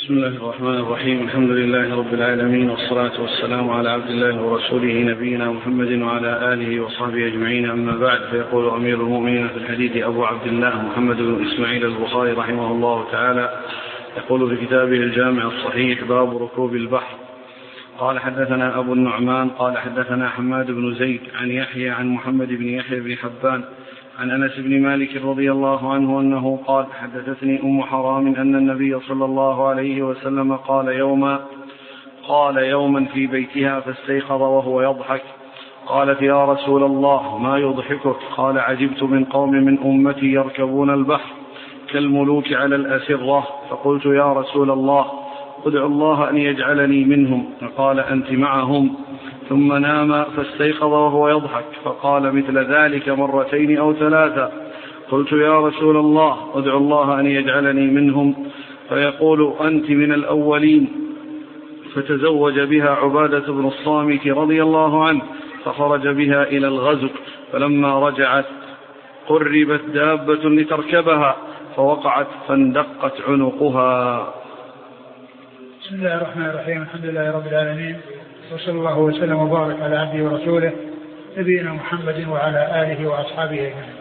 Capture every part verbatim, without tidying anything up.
بسم الله الرحمن الرحيم. الحمد لله رب العالمين، والصلاة والسلام على عبد الله ورسوله نبينا محمد وعلى آله وصحبه أجمعين. أما بعد، فيقول أمير المؤمنين في الحديث أبو عبد الله محمد بن إسماعيل البخاري رحمه الله تعالى، يقول في كتابه الجامع الصحيح: باب ركوب البحر. قال حدثنا أبو النعمان قال حدثنا حماد بن زيد عن يحيى عن محمد بن يحيى بن حبان عن أنس بن مالك رضي الله عنه أنه قال: حدثتني أم حرام أن النبي صلى الله عليه وسلم قال يوما قال يوما في بيتها فاستيقظ وهو يضحك. قالت: يا رسول الله، ما يضحكك؟ قال: عجبت من قوم من أمتي يركبون البحر كالملوك على الأسرة. فقلت: يا رسول الله، ادع الله أن يجعلني منهم. فقال: أنت معهم. ثم نام فاستيقظ وهو يضحك، فقال مثل ذلك مرتين أو ثلاثة. قلت: يا رسول الله، ادع الله أن يجعلني منهم. فيقول: أنت من الأولين. فتزوج بها عبادة بن الصامت رضي الله عنه، فخرج بها إلى الغزو، فلما رجعت قربت دابة لتركبها، فوقعت فاندقت عنقها. بسم الله الرحمن الرحيم. الحمد لله رب العالمين، وصلى الله وسلم وبارك على عبده ورسوله نبينا محمد وعلى آله وأصحابه أجمعين.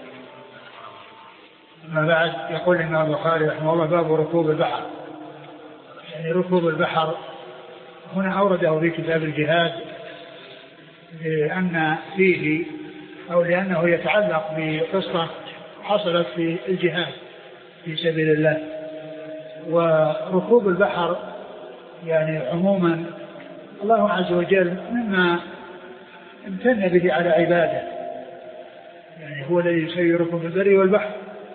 أما بعد، يقول الإمام البخاري رحمه الله: باب ركوب البحر. يعني ركوب البحر هنا أورده في كتاب الجهاد لأن فيه أو لأنه يتعلق بقصة حصلت في الجهاد في سبيل الله. وركوب البحر يعني عموما الله عز وجل مما امتن به على عباده، يعني هو الذي يسيركم في البر والبحر.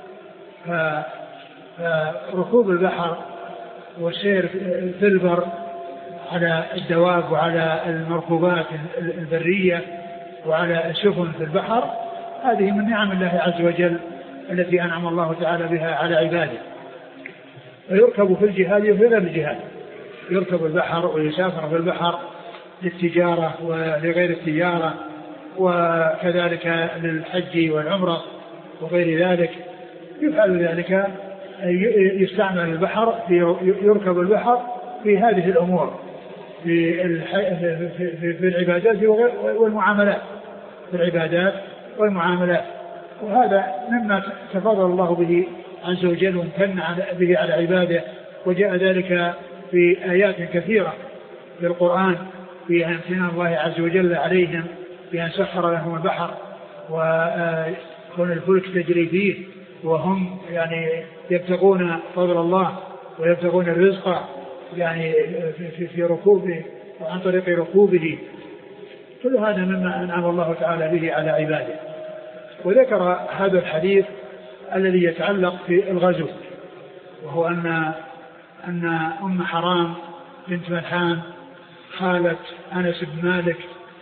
فركوب البحر والسير في البر على الدواب وعلى المركوبات البرية وعلى السفن في البحر، هذه من نعم الله عز وجل التي أنعم الله تعالى بها على عباده. فيركب في الجهاد وفي غير الجهاد، يركب البحر ويسافر في البحر للتجارة ولغير التجارة، وكذلك للحج والعمرة وغير ذلك. يفعل ذلك، يستعمل البحر، يركب البحر في هذه الأمور، في في العبادات والمعاملات، في العبادات والمعاملات. وهذا مما تفضل الله به عز وجل وامتن به على عباده، وجاء ذلك في آيات كثيرة في القرآن في امتنان الله عز وجل عليهم بأن سخر لهم البحر وكون الفلك تجري فيه، وهم يعني يبتغون فضل الله ويبتغون الرزق يعني في, في ركوبه وعن طريق ركوبه. كل هذا مما أنعم الله تعالى به على عباده. وذكر هذا الحديث الذي يتعلق في الغزو، وهو أن أن أم حرام بنت ملحان خالة أنس بن مالك،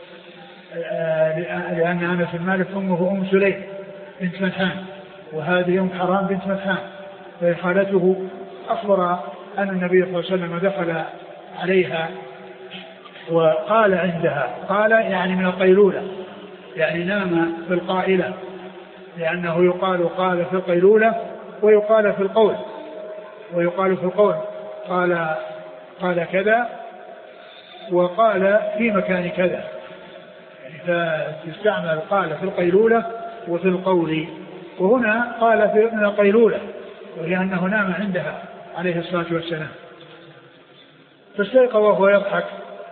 لأن أنس بن مالك أمه أم سليم بنت ملحان، وهذه أم حرام بنت ملحان. فخالته أخبر أن النبي صلى الله عليه وسلم دخل عليها وقال عندها، قال يعني من القيلولة، يعني نام في القائلة، لأنه يقال قال في القيلولة ويقال في القول، ويقال في القول قال قال كذا وقال في مكان كذا، يعني فتستعمل قال في القيلولة وفي القول. وهنا قال في من القيلولة، ولأنه نام عندها عليه الصلاة والسلام. فاستيقظ وهو يضحك،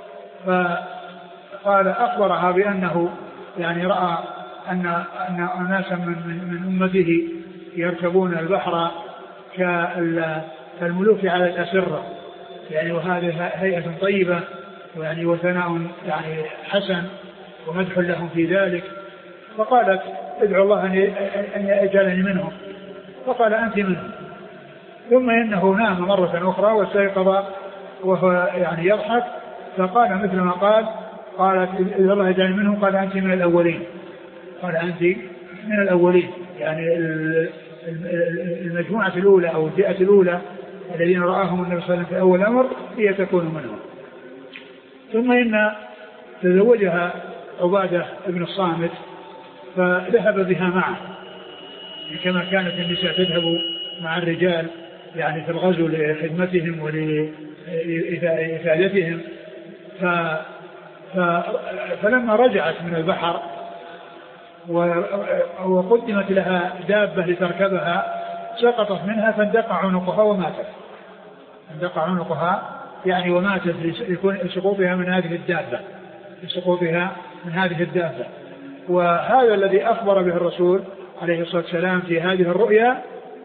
فقال أخبرها بأنه يعني رأى أن أن ناسا من من أمته يركبون البحر كالملوك على الأسرة، يعني وهذه هيئة طيبة ويعني وثناء يعني حسن ومدح لهم في ذلك. فقالت: ادعو الله أن يجعلني منهم. فقال: أنت منهم. ثم إنه نام مرة أخرى واستيقظ وهو يعني يضحك، فقال مثل ما قال، قالت: إذا الله يجعلني منهم. قال: أنت من الأولين. قال: أنت من الأولين، يعني المجموعة الأولى أو الفئة الأولى الذين رآهم النبي صلى الله عليه وسلم في أول أمر هي تكون منهم. ثم إن تزوجها عبادة بن الصامت، فذهب بها معه كما كانت النساء تذهب مع الرجال يعني في الغزو لخدمتهم ولإفادتهم. ف... ف... فلما رجعت من البحر وقدمت لها دابة لتركبها سقطت منها فاندق عنقها وماتت. اندق عنقها يعني وماتت لسقوطها من هذه الدابة لسقوطها من هذه الدابة. وهذا الذي أخبر به الرسول عليه الصلاة والسلام في هذه الرؤيا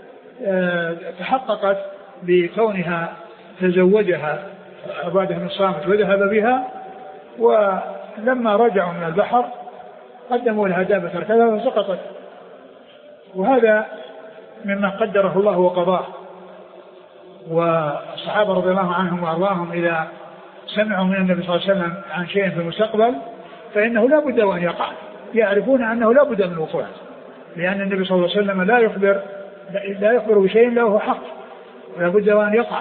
تحققت بكونها تزوجها عبادة بن الصامت وذهب بها، ولما رجعوا من البحر قدموا لها دابة تركبها فسقطت. وهذا مما قدره الله وقضاه. والصحابة رضي الله عنهم وأرضاهم إذا سمعوا من النبي صلى الله عليه وسلم عن شيء في المستقبل فإنه لا بد وأن يقع، يعرفون أنه لا بد من الوقوع، لأن النبي صلى الله عليه وسلم لا يخبر لا يخبر بشيء له حق ولا بد وأن يقع.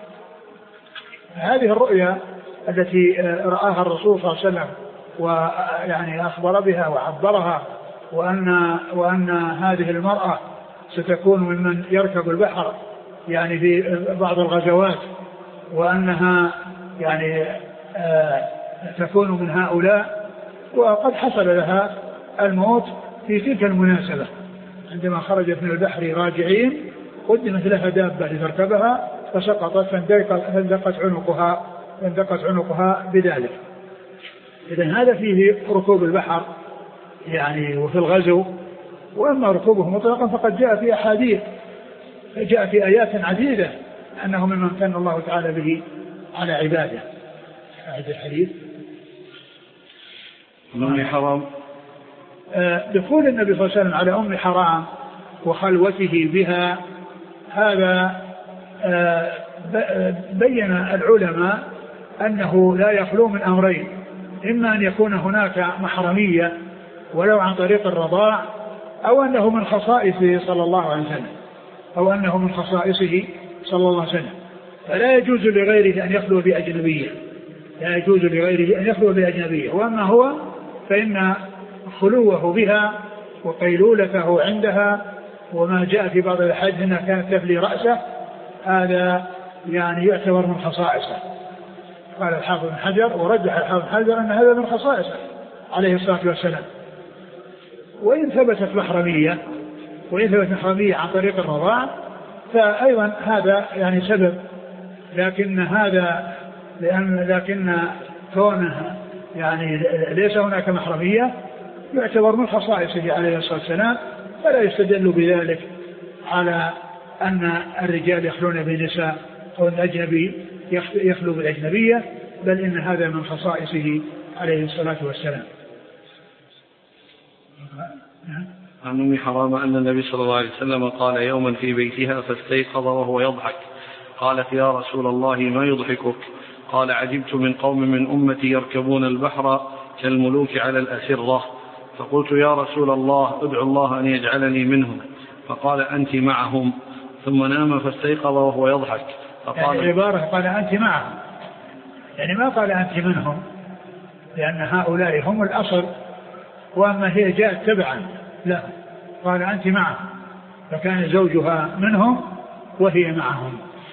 هذه الرؤيا التي رآها الرسول صلى الله عليه وسلم ويعني أخبر بها وعبرها، وأن وأن هذه المرأة ستكون ممن يركب البحر يعني في بعض الغزوات، وأنها يعني آه تكون من هؤلاء، وقد حصل لها الموت في تلك المناسبة عندما خرجت من البحر راجعين قدمت لها دابة لتركبها فسقطت فاندقت عنقها فاندقت عنقها بذلك. إذن هذا فيه ركوب البحر يعني وفي الغزو. وأما ركوبه مطلقا فقد جاء في أحاديث جاء في آيات عديدة أنه ممن كان الله تعالى به على عباده. هذا الحديث أم حرام دخول النبي صلى الله عليه وسلم على أم حرام وخلوته بها، هذا بين العلماء أنه لا يخلو من أمرين: إما أن يكون هناك محرمية ولو عن طريق الرضاع، أو أنه من خصائصه صلى الله عليه وسلم أو أنه من خصائصه صلى الله عليه وسلم. فلا يجوز لغيره أن يخلو بأجنبية لا يجوز لغيره أن يخلو بأجنبية. وأما هو فإن خلوه بها وقيلولته عندها وما جاء في بعض الحديث أنها كانت تفلي رأسه هذا يعني يعتبر من خصائصه. قال الحافظ بن حجر ورجح الحافظ بن حجر أن هذا من خصائصه عليه الصلاة والسلام. وإن ثبتت محرمية وإن ثبتت محرمية عن طريق الرضاع فأيضا هذا يعني سبب، لكن هذا لأن لكن كونه يعني ليس هناك محرمية يعتبر من خصائصه عليه الصلاة والسلام، فلا يستدل بذلك على أن الرجال يخلون بالنساء أو الأجنبي يخلو بالأجنبية، بل إن هذا من خصائصه عليه الصلاة والسلام. عن أم حرام أن النبي صلى الله عليه وسلم قال يوما في بيتها فاستيقظ وهو يضحك، قالت يا رسول الله ما يضحكك؟ قال عجبت من قوم من أمتي يركبون البحر كالملوك على الأسرة، فقلت يا رسول الله ادعو الله أن يجعلني منهم، فقال أنت معهم، ثم نام فاستيقظ وهو يضحك فقال يعني عبارة قال أنت معهم، يعني ما قال أنت منهم، لأن هؤلاء هم الأصل وأما هي جاءت تبعا، لا قال أنت معهم، فكان زوجها منهم وهي معهم.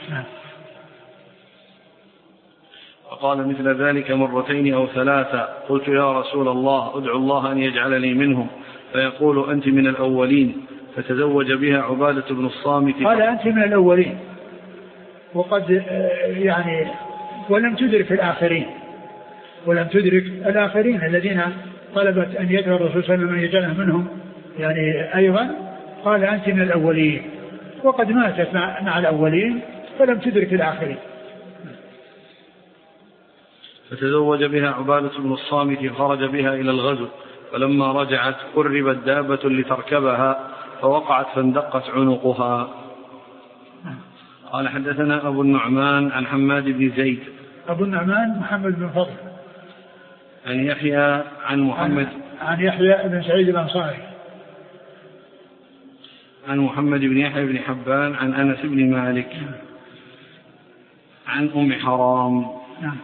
فقال مثل ذلك مرتين أو ثلاثة، قلت يا رسول الله ادعو الله أن يجعلني منهم، فيقول أنت من الأولين، فتزوج بها عبادة بن الصامت. قال أنت من الأولين، وقد يعني ولم تدرك الآخرين ولم تدرك الآخرين الذين طلبت أن يدعو الرسول صلى الله عليه وسلم أن يجعله منهم، يعني أيضا قال أنت من الأولين، وقد ماتت مع الأولين فلم تدرك الآخرين. فتزوج بها عبادة بن الصامت خرج بها إلى الغزو، فلما رجعت قربت دابة لتركبها فوقعت فاندقت عنقها. قال حدثنا أبو النعمان عن حماد بن زيد. أبو النعمان محمد بن فضل عن يحيى عن محمد عن يحيى بن سعيد الأنصاري عن محمد بن يحيى بن حبان عن أنس بن مالك عن أم حرام. نعم.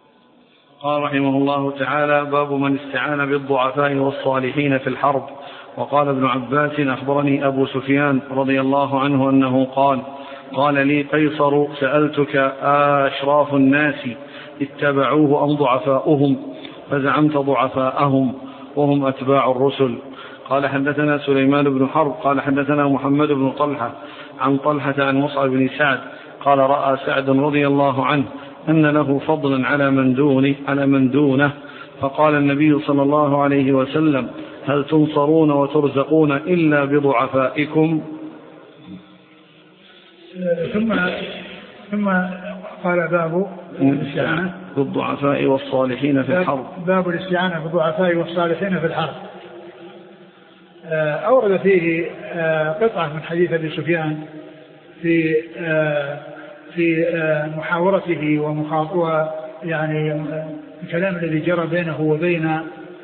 قال رحمه الله تعالى: باب من استعان بالضعفاء والصالحين في الحرب وقال ابن عباس أخبرني أبو سفيان رضي الله عنه أنه قال قال لي قيصر سألتك أشراف الناس اتبعوه أم ضعفاؤهم فزعمت ضعفاءهم وهم أتباع الرسل. قال حدثنا سليمان بن حرب قال حدثنا محمد بن طلحة عن طلحة عن مصعب بن سعد قال رأى سعد رضي الله عنه أن له فضلا على من دونه, على من دونه فقال النبي صلى الله عليه وسلم هل تنصرون وترزقون إلا بضعفائكم. ثم ثم قال باب الاستعانة بالضعفاء والصالحين في الحرب. باب الاستعانة بالضعفاء والصالحين في الحرب. أورد فيه قطعة من حديث أبي سفيان في في محاورته ومخاطبة يعني الكلام الذي جرى بينه وبين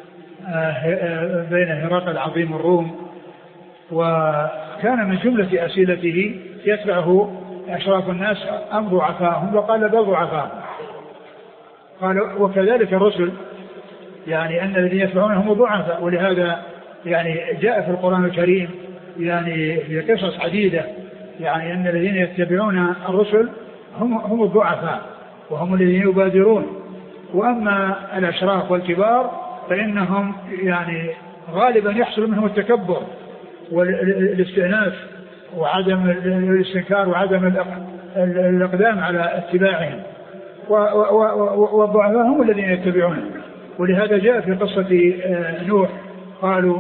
بين هرقل عظيم الروم، وكان من جملة أسئلته يتبعه أشراف الناس أم ضعفاءهم، وقال بل ضعفاءهم. قال وكذلك الرسل يعني أن الذين يتبعونهم ضعفاء، ولهذا يعني جاء في القرآن الكريم يعني في قصص عديدة يعني أن الذين يتبعون الرسل هم هم الضعفاء وهم الذين يبادرون، وأما الأشراف والكبار فإنهم يعني غالبا يحصل منهم التكبر والاستئناس وعدم الاستنكار وعدم الإقدام على اتباعهم، والضعفاء هم الذين يتبعون. ولهذا جاء في قصة نوح قالوا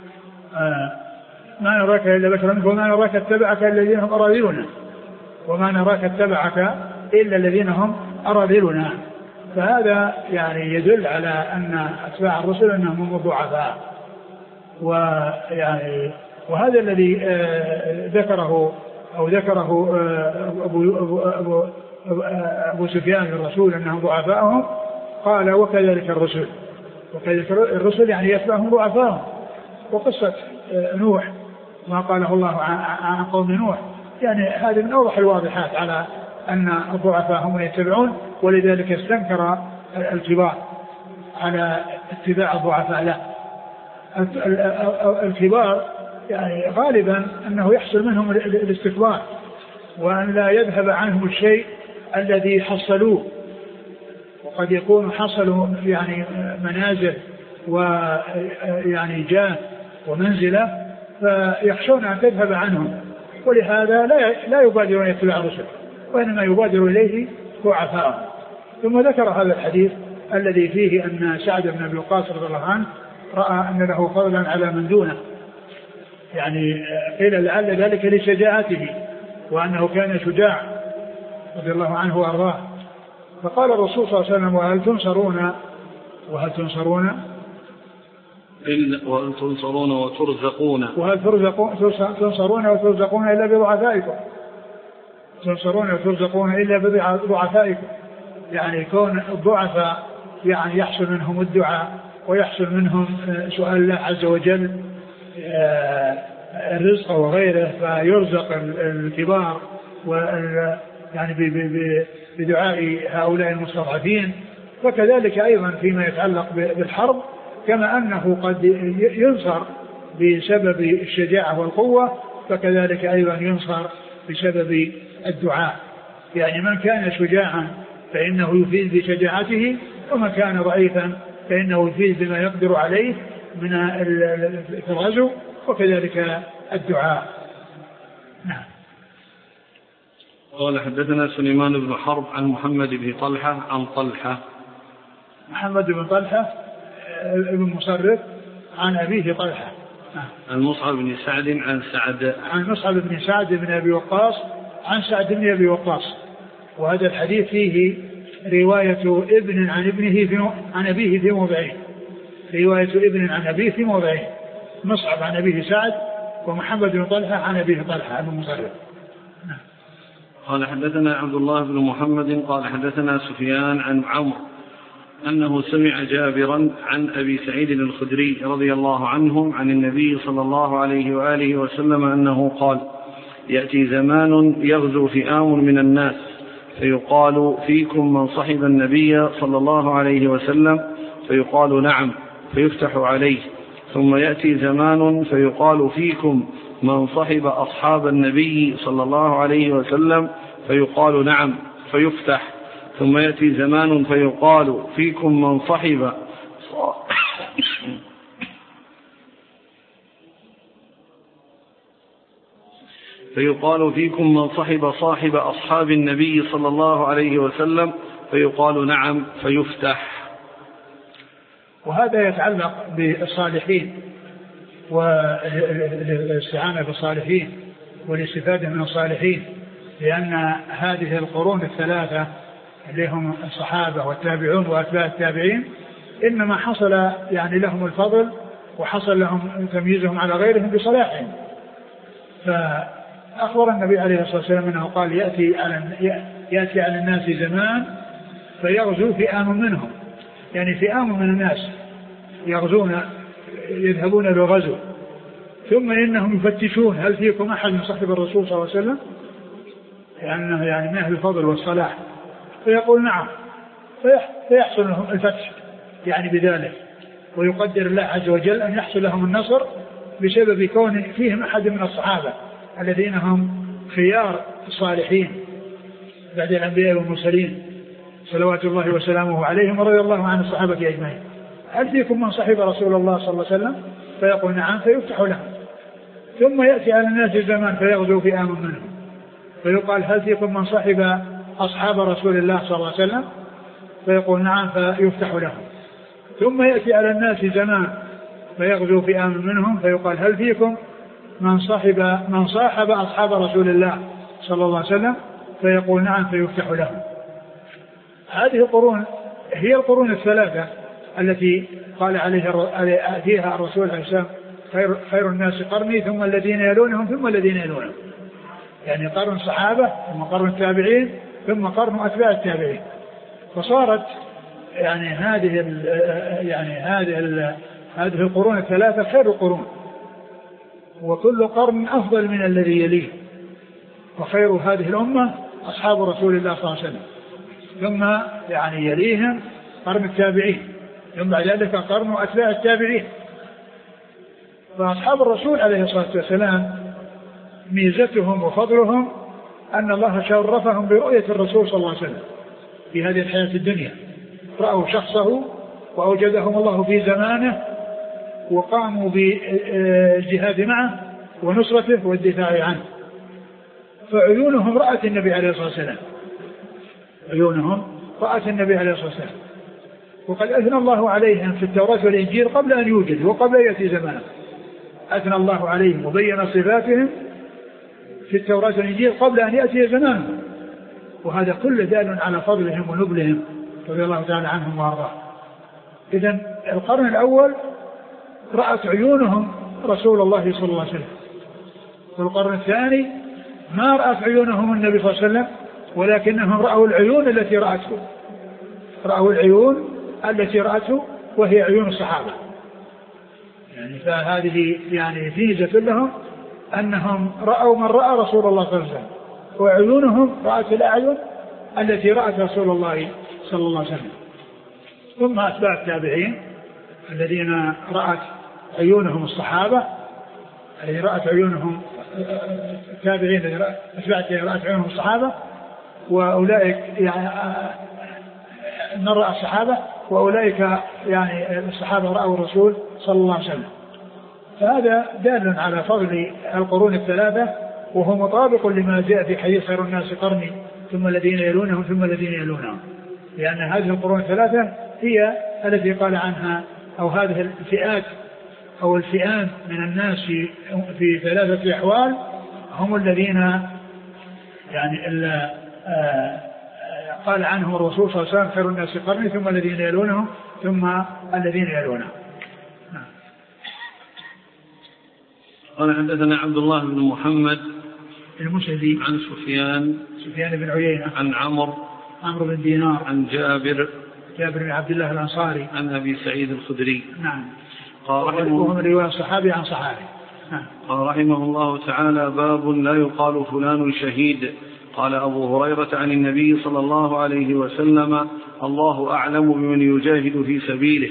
ما نراك إلا بشرا مثلنا وما نراك اتبعك الذين هم أراذلنا وما نراك اتبعك إلا الذين هم أراذلنا. فهذا يعني يدل على أن أتباع الرسل أنهم هم ضعفاء، ويعني وهذا الذي ذكره أو ذكره أبو, أبو, أبو, أبو سفيان للرسول أنهم ضعفاءهم، قال وكذلك الرسل وكذلك الرسل يعني يتبعهم ضعفاءهم. وقصة نوح ما قاله الله عن قوم نوح يعني هذه من أوضح الواضحات على أن الضعفاء هم يتبعون، ولذلك استنكر الكبار على اتباع الضعفاء. لا، الكبار يعني غالبا أنه يحصل منهم الاستكبار وأن لا يذهب عنهم الشيء الذي حصلوه، وقد يكون حصلوا يعني منازل ويعني جاه ومنزلة فيخشون أن تذهب عنهم، ولهذا لا لا يبادرون يتبع الرسل وإنما يبادر إليه ضعفاء. ثم ذكر هذا الحديث الذي فيه أن سعد بن أبي وقاص رضي الله عنه رأى أن له فضلا على من دونه، يعني قيل لعل ذلك لشجاعته وأنه كان شجاع رضي الله عنه وأرضاه. فقال الرسول صلى الله عليه وسلم وهل تنصرون وهل تنصرون وهل تنصرون وترزقون وهل ترزقون تنصرون وترزقون إلا بضعفائكم تنصرون وترزقون إلا بضعفائكم. يعني كون الضعفاء يعني يحصل منهم الدعاء ويحصل منهم سؤال الله عز وجل الرزق وغيره، فيرزق الكبار يعني بدعاء هؤلاء المستضعفين. وكذلك أيضا فيما يتعلق بالحرب كما أنه قد ينصر بسبب الشجاعة والقوة، فكذلك أيضا ينصر بسبب الدعاء. يعني من كان شجاعا فإنه يفيد بشجاعته، ومن كان ضعيفا فإنه يفيد بما يقدر عليه من الغزو، وكذلك الدعاء. نعم. قال حدثنا سليمان بن حرب عن محمد بن طلحة عن طلحة محمد بن طلحة ابن مصرف عن أبيه طلحة عن مصعب بن سعد عن سعد عن مصعب بن سعد بن أبي وقاص عن سعد بن أبي وقاص. وهذا الحديث فيه رواية ابن عن ابنه في عن أبيه في موضعين، رواية ابن عن أبيه في موضعين، مصعب عن أبيه سعد ومحمد بن طلحة عن أبيه طلحة ابن مصرف. قال حدثنا عبد الله بن محمد قال حدثنا سفيان عن عمرو أنه سمع جابرا عن أبي سعيد الخدري رضي الله عنهم عن النبي صلى الله عليه وآله وسلم أنه قال يأتي زمان يغزو فئام من الناس فيقال فيكم من صحب النبي صلى الله عليه وسلم فيقال نعم فيفتح عليه ثم يأتي زمان فيقال فيكم من صحب أصحاب النبي صلى الله عليه وسلم فيقال نعم فيفتح. ثم يأتي زمان فيقال فيكم من صحب فيقال فيكم من صحب صاحب أصحاب النبي صلى الله عليه وسلم فيقال نعم فيفتح. وهذا يتعلق بالصالحين والاستعانة بالصالحين والاستفادة من الصالحين، لأن هذه القرون الثلاثة اللي هم الصحابة والتابعون وأتباع التابعين إنما حصل يعني لهم الفضل وحصل لهم تمييزهم على غيرهم بصلاحهم. فأخبر النبي عليه الصلاة والسلام أنه قال يأتي على, يأتي على الناس زمان فيغزو فئام منهم، يعني فئام من الناس يغزون يذهبون للغزو، ثم إنهم يفتشون هل فيكم أحد من صحب الرسول صلى الله عليه وسلم، لأنه يعني من أهل الفضل والصلاح، فيقول نعم فيحصل لهم الفتح يعني بذلك، ويقدر الله عز وجل أن يحصل لهم النصر بسبب كون فيهم أحد من الصحابة الذين هم خيار الصالحين بعد الأنبياء والمرسلين صلوات الله وسلامه عليهم ورضي الله عن الصحابة أجمعين. هل فيكم من صحب رسول الله صلى الله عليه وسلم فيقول نعم فيفتح لهم. ثم يأتي على الناس الزمان فيغزو فئام منهم فيقال هل فيكم من صحب أصحاب رسول الله صلى الله عليه وسلم فيقول نعم فيفتح لهم. ثم يأتي على الناس زمان فيغزو فئام منهم فيقال هل فيكم من صحب من صاحب أصحاب رسول الله صلى الله عليه وسلم فيقول نعم فيفتح لهم. هذه القرون هي القرون الثلاثة التي قال عليها فيها الرسول عليه السلام خير, خير الناس قرني ثم الذين يلونهم ثم الذين يلونهم، يعني قرن الصحابة ثم قرن التابعين ثم قرن أتباع التابعين. فصارت يعني هذه ال يعني هذه ال هذه القرون الثلاثة خير القرون، وكل قرن أفضل من الذي يليه، وخير هذه الأمة أصحاب رسول الله صلى الله عليه وسلم، ثم يعني يليهم قرن التابعين، ثم بعد ذلك قرن أتباع التابعين. فأصحاب الرسول عليه الصلاة والسلام ميزتهم وفضلهم أن الله شرفهم برؤية الرسول صلى الله عليه وسلم في هذه الحياة الدنيا، رأوا شخصه وأوجدهم الله في زمانه وقاموا بالجهاد معه ونصرته والدفاع عنه. فعيونهم رأت النبي عليه الصلاة والسلام، عيونهم رأت النبي عليه الصلاة والسلام، وقد أثنى الله عليهم في التوراة والإنجيل قبل أن يوجد وقبل أن يأتي زمانه، أثنى الله عليهم وبين صفاتهم في التوراة والإنجيل قبل أن يأتي زمانه، وهذا كل دال على فضلهم ونبلهم رضي الله تعالى عنهم وارضاهم. إذن القرن الأول رأت عيونهم رسول الله صلى الله عليه وسلم، والقرن الثاني ما رأت عيونهم النبي صلى الله عليه وسلم، ولكنهم رأوا العيون التي رأته، رأوا العيون التي رأته وهي عيون الصحابة. يعني فهذه يعني ميزة لهم أنهم رأوا من رأى رسول الله صلى الله عليه وسلم، وعيونهم رأت الأعين التي رأت رسول الله صلى الله عليه وسلم. ثم أتباع التابعين الذين رأت عيونهم الصحابة، الذي رأت عيونهم التابعين الذين أتباع التابعين رأت عيونهم الصحابة، وأولئك يعني من رأى الصحابة، وأولئك يعني الصحابة رأوا الرسول صلى الله عليه وسلم. فهذا دال على فضل القرون الثلاثة، وهو مطابق لما جاء في حديث خير الناس قرني ثم الذين يلونهم ثم الذين يلونهم، لأن هذه القرون الثلاثة هي التي قال عنها أو هذه الفئات أو الفئات من الناس في, في ثلاثة أحوال هم الذين يعني إلا قال عنهم الرسول صلى الله عليه وسلم خير الناس قرني ثم الذين يلونهم ثم الذين يلونهم. قال حدثنا عبد الله بن محمد المسعدي عن سفيان سفيان بن عيينة عن عمرو عمرو بن دينار عن جابر جابر بن عبد الله الأنصاري عن أبي سعيد الخدري. نعم. قال رحمه من رواية صحابي عن صحابي. نعم. قال رحمه الله تعالى: باب لا يقال فلان شهيد. قال أبو هريرة عن النبي صلى الله عليه وسلم: الله أعلم بمن يجاهد في سبيله.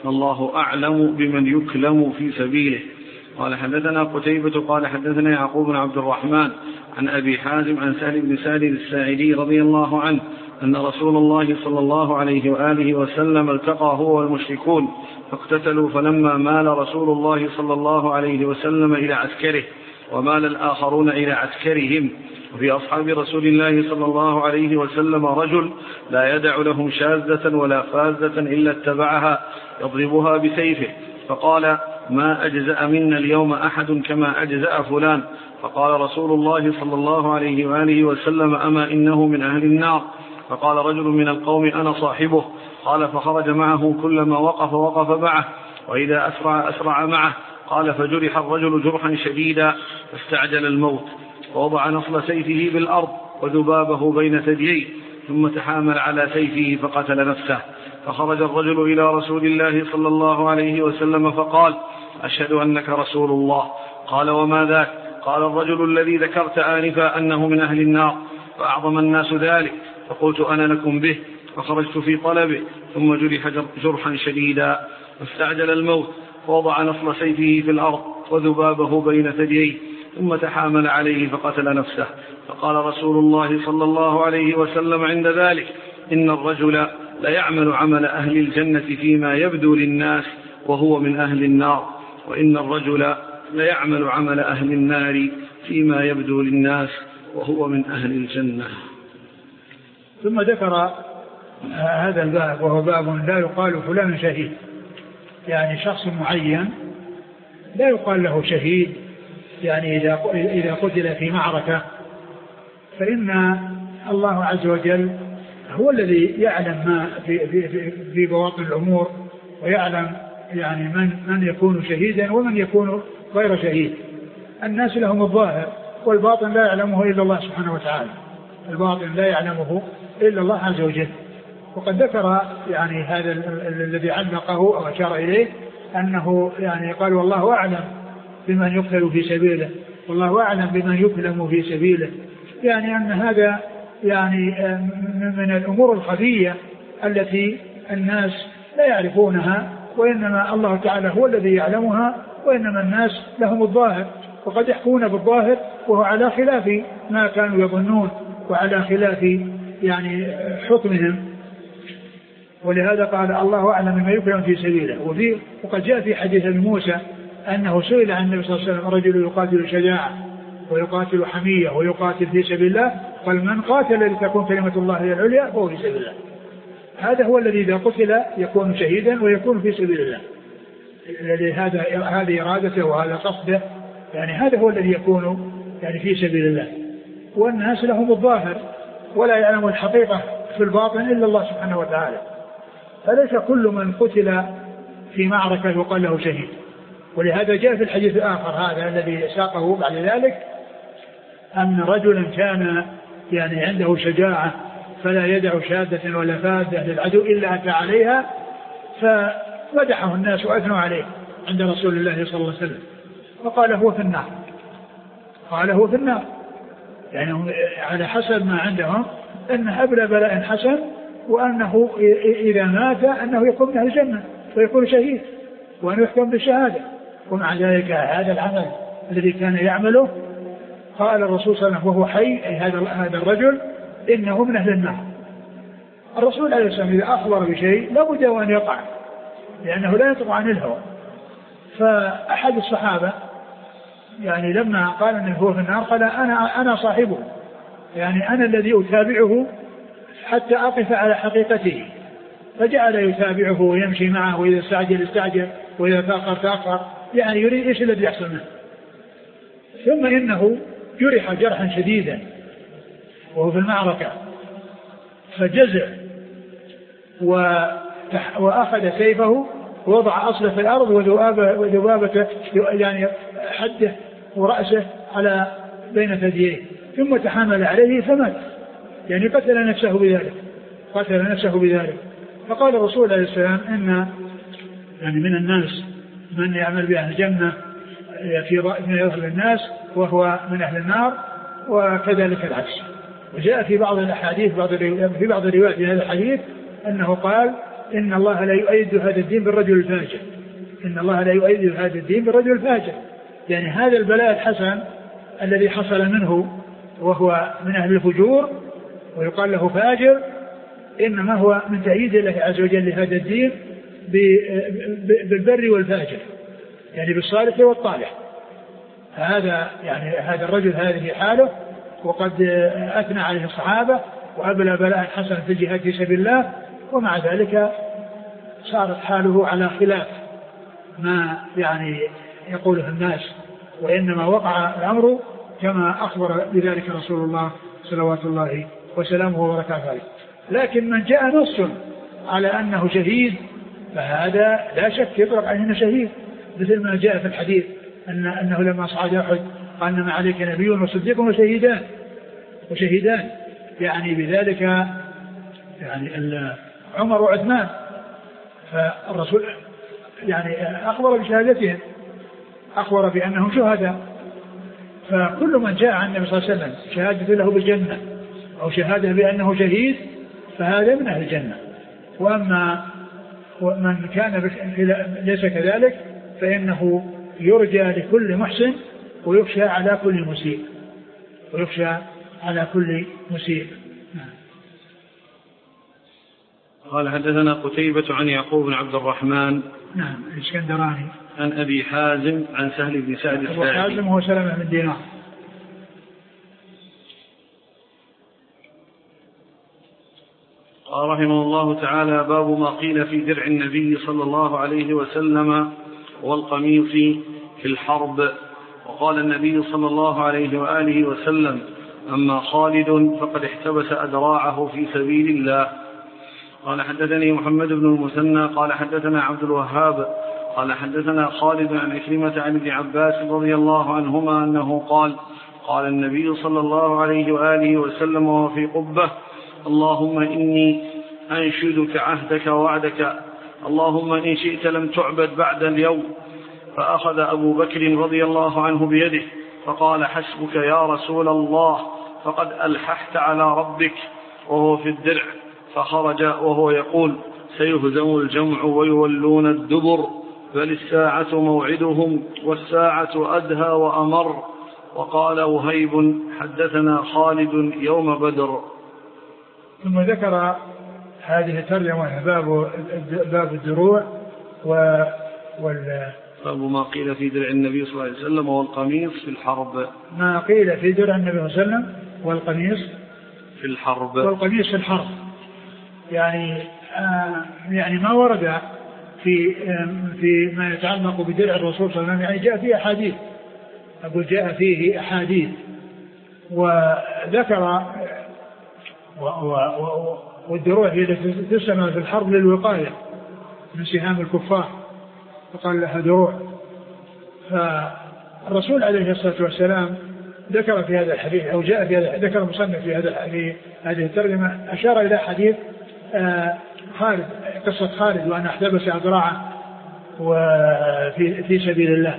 الله أعلم بمن يكلم في سبيله. قال حدثنا قتيبة قال حدثنا يعقوب بن عبد الرحمن عن أبي حازم عن سهل بن سعد الساعدي رضي الله عنه أن رسول الله صلى الله عليه وآله وسلم التقى هو والمشركون فاقتتلوا، فلما مال رسول الله صلى الله عليه وسلم إلى عسكره ومال الآخرون إلى عسكرهم. وفي أصحاب رسول الله صلى الله عليه وسلم رجل لا يدع لهم شاذة ولا فازة إلا اتبعها يضربها بسيفه، فقال: ما أجزأ منا اليوم أحد كما أجزأ فلان. فقال رسول الله صلى الله عليه وآله وسلم: أما إنه من أهل النار. فقال رجل من القوم: أنا صاحبه. قال: فخرج معه كلما وقف وقف معه، وإذا أسرع أسرع معه. قال: فجرح الرجل جرحا شديدا فاستعجل الموت، ووضع نصل سيفه بالأرض وذبابه بين ثدييه، ثم تحامل على سيفه فقتل نفسه. فخرج الرجل إلى رسول الله صلى الله عليه وسلم فقال: أشهد أنك رسول الله. قال: وما ذاك؟ قال: الرجل الذي ذكرت آنفا أنه من أهل النار. فأعظم الناس ذلك، فقلت أنا لكم به، فخرجت في طلبه، ثم جرح جرحا شديدا فاستعجل الموت، ووضع نصل سيفه في الأرض وذبابه بين ثدييه، ثم تحامل عليه فقتل نفسه. فقال رسول الله صلى الله عليه وسلم عند ذلك: إن الرجل ليعمل عمل أهل الجنة فيما يبدو للناس وهو من أهل النار، وإن الرجل ليعمل عمل أهل النار فيما يبدو للناس وهو من أهل الجنة. ثم ذكر هذا الباب، وهو باب لا يقال فلان شهيد، يعني شخص معين لا يقال له شهيد، يعني إذا قتل في معركة، فإن الله عز وجل هو الذي يعلم ما في, في, في, في بواطن الأمور، ويعلم يعني من, من يكون شهيدا ومن يكون غير شهيد. الناس لهم الظاهر، والباطن لا يعلمه إلا الله سبحانه وتعالى، الباطن لا يعلمه إلا الله عز وجل. وقد ذكر يعني هذا الذي علقه أو أشار إليه أنه يعني قال: والله أعلم بمن يقتل في سبيله، والله أعلم بمن يكلم في سبيله، يعني أن هذا يعني من الأمور الخفية التي الناس لا يعرفونها، وإنما الله تعالى هو الذي يعلمها، وإنما الناس لهم الظاهر، وقد يحكون بالظاهر وهو على خلاف ما كانوا يظنون وعلى خلاف يعني حكمهم. ولهذا قال: الله أعلم بما يكلم في سبيله. وفي وقد جاء في حديث موسى أنه سئل عن النبي صلى الله عليه وسلم: رجل يقاتل شجاعة ويقاتل حمية ويقاتل في سبيل الله، قال: من قاتل لتكون كلمة الله هي العليا فهو في سبيل الله. هذا هو الذي إذا قتل يكون شهيدا ويكون في سبيل الله، الذي هذا هذه إرادته وهذا قصده، يعني هذا هو الذي يكون يعني في سبيل الله. والناس لهم الظاهر ولا يعلم الحقيقة في الباطن إلا الله سبحانه وتعالى، فليس كل من قتل في معركة يقال له شهيد. ولهذا جاء في الحديث الآخر هذا الذي ساقه بعد ذلك أن رجلا كان يعني عنده شجاعة فلا يدع شادة ولا فادة للعدو إلا أتى عليها، فمدحه الناس وأثنوا عليه عند رسول الله صلى الله عليه وسلم، فقال: هو في النار. قال: هو في النار، يعني على حسب ما عندهم أن أبلى بلاء حسن، وأنه إذا مات أنه يكون من أهل الجنة ويكون شهيد وأنه يحكم بالشهادة. ومع ذلك هذا العمل الذي كان يعمله قال الرسول صلى الله عليه وسلم وهو حي: أي هذا هذا الرجل إنه من أهل النار. الرسول عليه الصلاة والسلام إذا أخبر بشيء لا بد أن يقع، لأنه لا يطلق عن الهوى. فأحد الصحابة يعني لما قال أنه هو في النار قال: أنا أنا صاحبه، يعني أنا الذي أتابعه حتى أقف على حقيقته. فجعل يتابعه ويمشي معه، وإذا استعجل استعجل وإذا تأخر تأخر، يعني يريد إيش الذي يحصل منه. ثم إنه جرح جرحا شديدا وهو في المعركة، فجزع وأخذ سيفه ووضع أصله في الأرض وذبابته يعني حده ورأسه على بين ثدييه، ثم تحامل عليه فمات، يعني قتل نفسه بذلك قتل نفسه بذلك. فقال الرسول عليه السلام: إن يعني من الناس من يعمل بأهل الجنة في أهل الناس وهو من أهل النار، وكذلك العكس. وجاء في بعض الأحاديث بعض في بعض الروايات في هذا الحديث أنه قال: إن الله لا يؤيد هذا الدين بالرجل الفاجر، إن الله لا يؤيد هذا الدين بالرجل الفاجر. يعني هذا البلاء الحسن الذي حصل منه وهو من أهل الفجور ويقال له فاجر، إنما هو من تأييد الله عز وجل لهذا الدين بالبر والفاجر، يعني بالصالح والطالح. هذا يعني هذا الرجل هذه حاله، وقد أثنى عليه الصحابة وأبلى بلاء حسن في الجهاد في سبيل الله، ومع ذلك صارت حاله على خلاف ما يعني يقوله الناس، وإنما وقع الأمر كما أخبر بذلك رسول الله صلوات الله وسلامه وبركاته عليه. لكن من جاء نص على أنه شهيد فهذا لا شك يطلق عليه أنه شهيد، مثل ما جاء في الحديث أن أنه لما صعد أحد قال إنما عليك نبي وصديق وشهيدان وشهيدان يعني بذلك يعني عمر وعثمان، فالرسول يعني أخبر بشهادتهم، أخبر بأنهم شهداء. فكل من جاء عن النبي صلى الله عليه وسلم شهادة له بالجنة أو شهادة بأنه شهيد فهذا من أهل الجنة. وأما من كان ليس كذلك فإنه يرجى لكل محسن ويخشى على كل مسيء، ويخشى على كل مسيء. قال حدثنا قتيبة عن يعقوب بن عبد الرحمن نعم الإسكندراني عن أبي حازم عن سهل بن سعد الساعدي. أبو حازم هو سلمة بن دينار. قال رحمه الله تعالى: باب ما قيل في درع النبي صلى الله عليه وسلم والقميص في الحرب. وقال النبي صلى الله عليه وآله وسلم: أما خالد فقد احتبس أدراعه في سبيل الله. قال حدثني محمد بن المثنى قال حدثنا عبد الوهاب قال حدثنا خالد عن عكرمة عن ابن عباس رضي الله عنهما أنه قال: قال النبي صلى الله عليه وآله وسلم وفي قبة: اللهم إني أنشدك عهدك ووعدك، اللهم إن شئت لم تعبد بعد اليوم. فأخذ أبو بكر رضي الله عنه بيده فقال: حسبك يا رسول الله، فقد ألححت على ربك، وهو في الدرع. فخرج وهو يقول: سيهزم الجمع ويولون الدبر، بل الساعة موعدهم والساعة أدهى وأمر. وقال وهيب: حدثنا خالد يوم بدر. ثم ذكر هذه الترجمة باب باب الدروع و وال باب ما قيل في درع النبي صلى الله عليه وسلم والقميص في الحرب. ما قيل في درع النبي صلى الله عليه وسلم والقميص في الحرب والقميص في الحرب يعني آه يعني ما ورد في آه في ما يتعلق بدرع الرسول صلى الله عليه وسلم، يعني جاء فيه أحاديث، أقول جاء فيه أحاديث وذكر و و و والدروع هي التي تستعمل في الحرب للوقاية من سهام الكفار، فقال لها دروع. فالرسول عليه الصلاة والسلام ذكر في هذا الحديث أو جاء في هذا ذكر مصنف في هذا في هذه الترجمة أشار إلى حديث آه خالد، قصة خالد وأن احتبس أذراعه وفي في سبيل الله.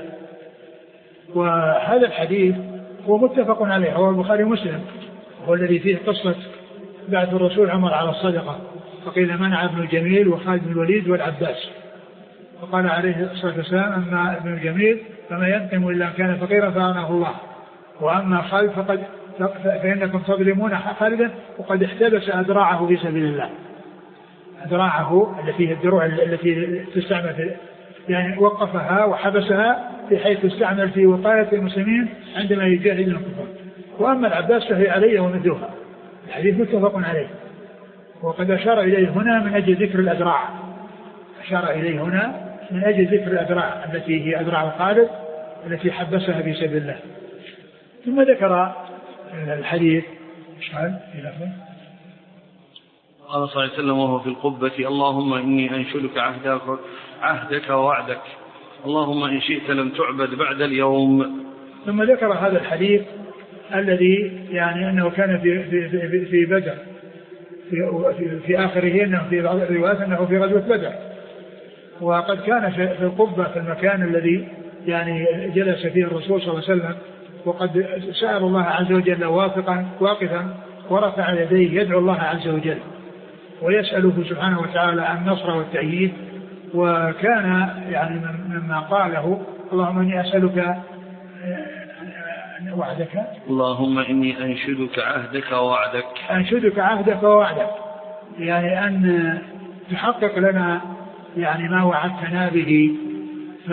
وهذا الحديث هو متفق عليه، هو البخاري ومسلم، هو الذي فيه قصة بعث الرسول عمر على الصدقة، فقيل منع ابن الجميل وخالد بن الوليد والعباس، فقال عليه الصلاة والسلام: أما ابن الجميل فما ينقم إلا أن كان فقيرا فأغناه الله، وأما خالد فقد فإنكم تظلمون خالدا وقد احتبس أذراعه في سبيل الله. أذراعه التي هي الدروع التي تستعمل في يعني وقفها وحبسها بحيث تستعمل في وقاية المسلمين عندما يجاهد الكفار. وأما العباس فهي عليه ومدوها. الحديث متفق عليه، وقد أشار إليه هنا من أجل ذكر الأذراع، أشار إليه هنا من أجل ذكر الأذراع التي هي أذراع خالد التي حبسها في سبيل الله. ثم ذكر الحديث قال قال صلى الله عليه وسلم وهو في القبة: اللهم إني أنشدك عهدك, عهدك ووعدك، اللهم إن شئت لم تعبد بعد اليوم. ثم ذكر هذا الحديث الذي يعني أنه كان في في في, في بدر، في, في آخره أنه في بعض الروايات أنه في غزوة بدر، وقد كان في القبة في المكان الذي يعني جلس فيه الرسول صلى الله عليه وسلم، وقد سأل الله عز وجل واقفا واقفا ورفع يديه يدعو الله عز وجل، ويسأله سبحانه وتعالى النصر والتأييد. وكان يعني مما قاله اللهم إني أسألك وعدك اللهم إني أنشدك عهدك ووعدك أنشدك عهدك ووعدك، يعني أن تحقق لنا يعني ما وعدتنا به. ف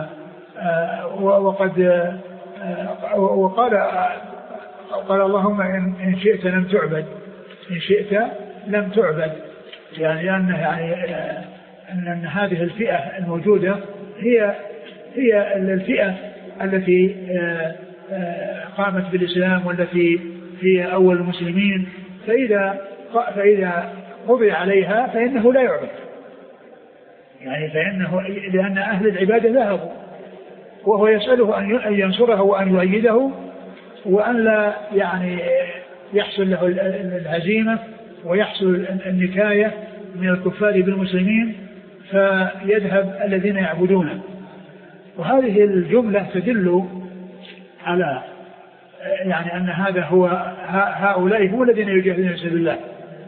وقد وقال قال اللهم إن شئت لم تعبد، إن شئت لم تعبد، يعني لأن يعني أن هذه الفئة الموجودة هي هي الفئة التي قامت بالإسلام والتي هي أول المسلمين، فإذا فإذا قضي عليها فإنه لا يعبد، يعني فإنه لأن أهل العبادة ذهبوا، وهو يسأله أن ينصره وأن يؤيده وأن لا يعني يحصل له الهزيمة ويحصل النكاية من الكفار بالمسلمين فيذهب الذين يعبدونه. وهذه الجملة تدل على يعني أن هذا هو هؤلاء هم الذين يجاهدون في سبيل الله،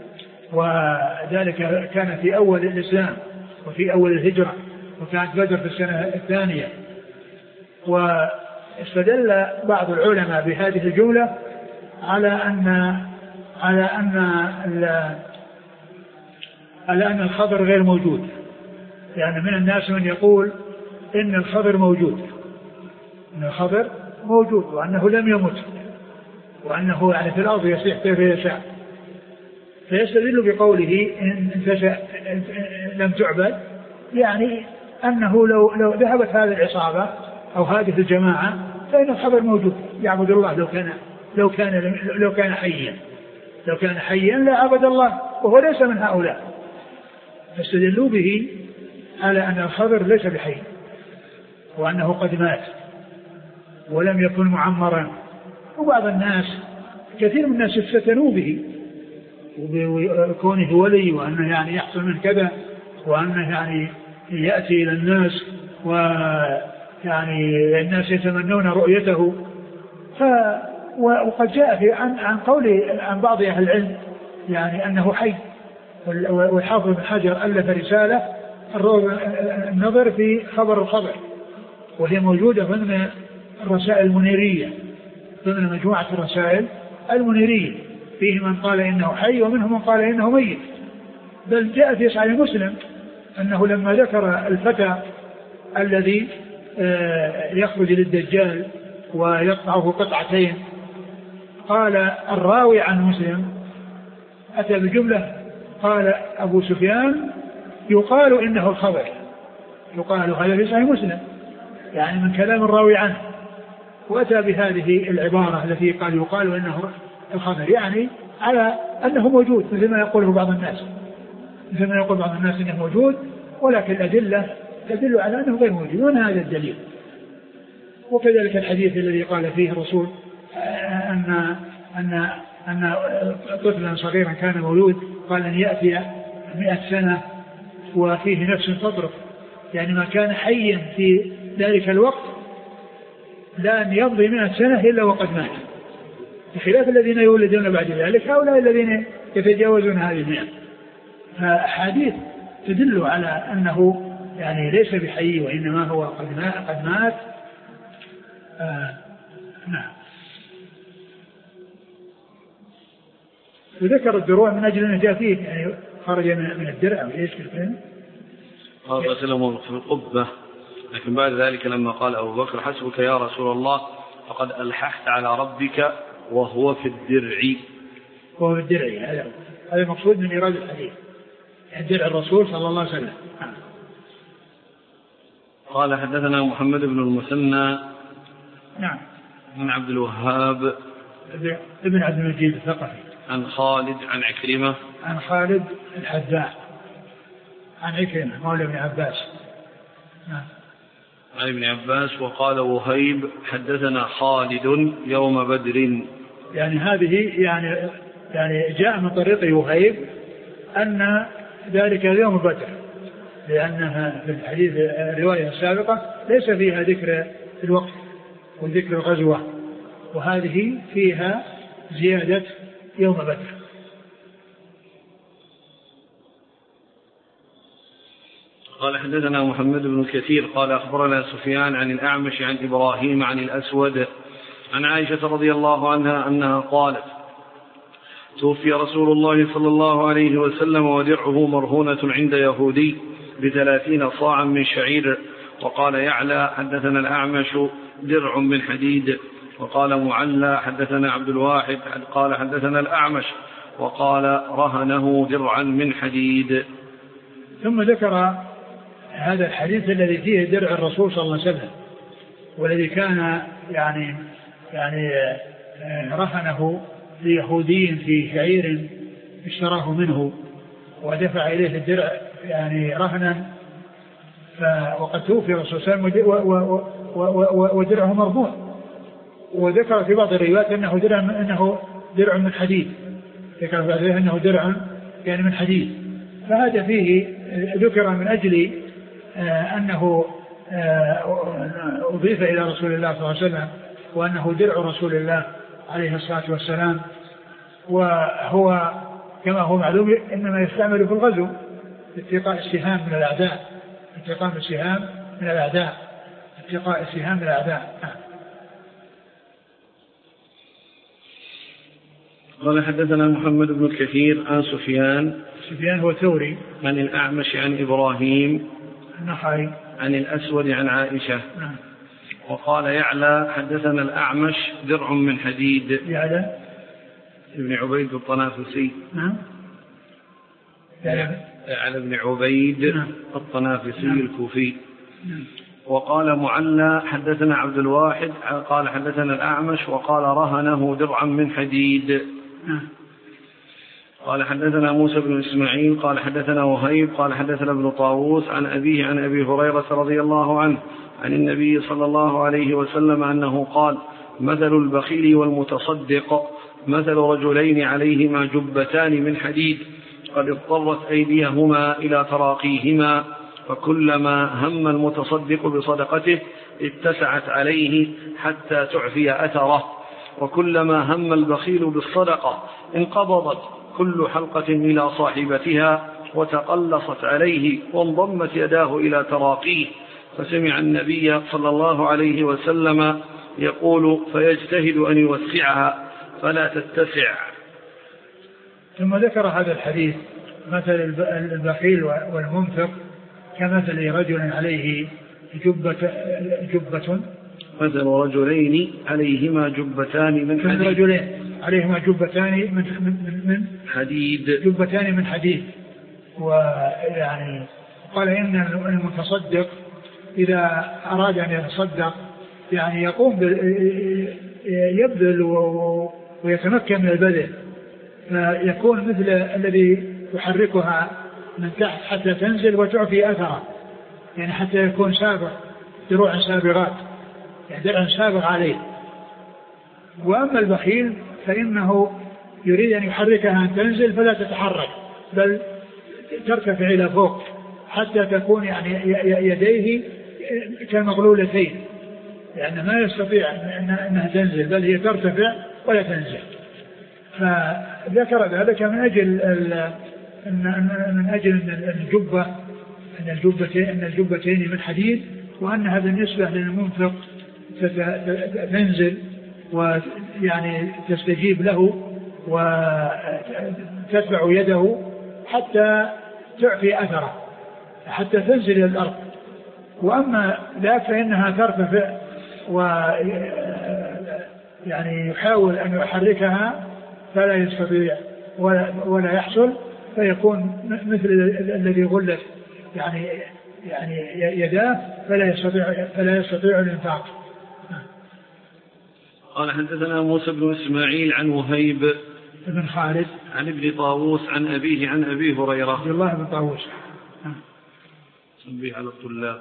وذلك كان في أول الإسلام وفي أول الهجرة، وكانت بدر في السنة الثانية. واستدل بعض العلماء بهذه الجملة على أن على أن على أن الخضر غير موجود، يعني من الناس من يقول إن الخضر موجود، إن الخضر موجود وأنه لم يمت، وأنه يعني في الأرض يسيح كيف يشاء، فيستدل بقوله إن لم تعبد، يعني أنه لو لو ذهبت هذه العصابة أو هذه الجماعة فإن الخضر موجود يعبد الله لو كان لو كان لو كان حيا لو كان حيا لا عبد الله، وهو ليس من هؤلاء. فاستدلوا به على أن الخضر ليس بحي، وأنه قد مات ولم يكن معمرا. وبعض الناس كثير من الناس يفتتنوا به وكونه ولي، وأنه يعني يحصل من كذا، وأنه يعني يأتي إلى الناس ويعني الناس يتمنون رؤيته. ف وقد جاء في عن عن قول عن بعض أهل العلم يعني أنه حي. والحافظ بن حجر ألف رسالة النظر في خبر الخبر، وهي موجودة ضمن الرسائل المنيرية، ضمن مجموعة الرسائل المنيرية، فيه من قال إنه حي ومنهم من قال إنه ميت. بل جاء في صحيح مسلم أنه لما ذكر الفتى الذي يخرج للدجال ويقطعه قطعتين، قال الراوي عن مسلم أتى بجملة، قال أبو سفيان يقال إنه الخبر، يقال هذا في صحيح مسلم يعني من كلام الراوي عنه، وأتى بهذه العبارة التي قال يقال إنه الخبر، يعني على أنه موجود مثل ما يقوله بعض الناس مثل ما يقول بعض الناس إنه موجود، ولكن الأدلة تدل على أنه غير موجود، وأن هذا الدليل. وكذلك الحديث الذي قال فيه الرسول أن أن أن طفلا صغيرا كان مولود، قال أن يأتي مئة سنة وفيه نفس تطرق، يعني ما كان حيا في ذلك الوقت لا أن يمضي مئة سنة إلا وقد مات، بخلاف الذين يولدون بعد ذلك هؤلاء الذين يتجاوزون هذه المئة. فحديث تدل على أنه يعني ليس بحي وإنما هو قد مات, قد مات. آه نعم. وذكر الدروع من أجل أنه جاء فيه يعني خرج من الدرع وإيش كذا هذا سلم في القبة. لكن بعد ذلك لما قال أبو بكر حسبك يا رسول الله فقد ألححت على ربك وهو في الدرع. وهو في الدرع هذا هذا مقصود من إيراد الحديث، الدرع الرسول صلى الله عليه وسلم. قال حدثنا محمد بن المثنى نعم من عبد الوهاب ابن عبد المجيد الثقفي عن خالد عن عكرمة عن خالد الحذاء عن عكرمة مولى ابن عباس نعم عن ابن عباس. وقال وهيب حدثنا خالد يوم بدر، يعني هذه يعني يعني جاء من طريق وهيب أن ذلك يوم بدر، لأنها في الحديث الرواية السابقة ليس فيها ذكر الوقت وذكر الغزوة، وهذه فيها زيادة يوم بدر. قال حدثنا محمد بن كثير قال أخبرنا سفيان عن الأعمش عن إبراهيم عن الأسود عن عائشة رضي الله عنها أنها قالت توفي رسول الله صلى الله عليه وسلم ودرعه مرهونة عند يهودي بثلاثين صاعا من شعير. وقال يعلى حدثنا الأعمش درع من حديد. وقال معلى حدثنا عبد الواحد قال حدثنا الأعمش وقال رهنه درعا من حديد. ثم ذكر هذا الحديث الذي فيه درع الرسول صلى الله عليه وسلم والذي كان يعني يعني رهنه ليهودي في شعير اشتراه منه ودفع إليه الدرع يعني رهنا. وقد توفي الرسول صلى الله عليه وسلم ودرعه مرهون. وذكر في بعض الروايات أنه درع أنه درع من حديد. ذكر في بعض الروايات أنه درع يعني من حديد. فهذا فيه ذكر من أجل أنه أضيف إلى رسول الله صلى الله عليه وسلم وأنه درع رسول الله عليه الصلاة والسلام. وهو كما هو معلوم إنما يستعمل في الغزو اتقاء السهام من الأعداء اتقاء السهام من الأعداء اتقاء السهام من الأعداء. قال حدثنا محمد بن كثير عن سفيان سفيان هو ثوري عن الأعمش عن إبراهيم النخعي عن الأسود عن عائشة. نعم. وقال يعلى حدثنا الأعمش درع من حديد. يعلى ابن عبيد الطنافسي. نعم. يعلى ابن عبيد نعم. الطنافسي. نعم. الكوفي. نعم. وقال معلى حدثنا عبد الواحد قال حدثنا الأعمش وقال رهنه درعا من حديد. نعم. قال حدثنا موسى بن إسماعيل قال حدثنا وهيب قال حدثنا ابن طاووس عن أبيه عن أبي هريرة رضي الله عنه عن النبي صلى الله عليه وسلم أنه قال مثل البخيل والمتصدق مثل رجلين عليهما جبتان من حديد قد اضطرت أيديهما إلى تراقيهما فكلما هم المتصدق بصدقته اتسعت عليه حتى تعفي أثره وكلما هم البخيل بالصدقة انقبضت كل حلقة إلى صاحبتها وتقلصت عليه وانضمت يداه إلى تراقيه. فسمع النبي صلى الله عليه وسلم يقول فيجتهد أن يوسعها فلا تتسع. ثم ذكر هذا الحديث مثل البخيل والمنفق كمثل رجل عليه جبة جبة مثل رجلين عليهما جبتان من حديد رجلين عليهما جبتان من, من, من حديد جبتان من حديد. ويعني قال إن المتصدق إذا أراد أن يتصدق يعني يقوم يبذل ويتمكن من البذل فيكون مثل الذي يحركها من تحت حتى تنزل وتعفي أثرها يعني حتى يكون سابق دروع سابغات يعني درع سابق عليه. وأما البخيل فإنه يريد أن يحركها أن تنزل فلا تتحرك بل ترتفع إلى فوق حتى تكون يعني يديه كمغلولتين لأن ما يستطيع أنها تنزل بل هي ترتفع ولا تنزل. فذكر ذلك من أجل من أجل الجبة أن الجبتين أن الجبتين من حديد وأنها بالنسبة للمنفق تنزل ويعني تستجيب له وتتبع يده حتى تعفي أثره حتى تنزل إلى الأرض. وأما ذاك فإنها ترتفع ويعني يحاول أن يحركها فلا يستطيع ولا, ولا يحصل فيكون مثل الذي غلت يعني يعني يداه فلا يستطيع فلا يستطيع الإنفاق. قال حدثنا موسى بن إسماعيل عن وهيب بن خالد عن ابن طاووس عن أبيه عن أبي هريرة عبد الله بن طاووس. تنبيه على الطلاب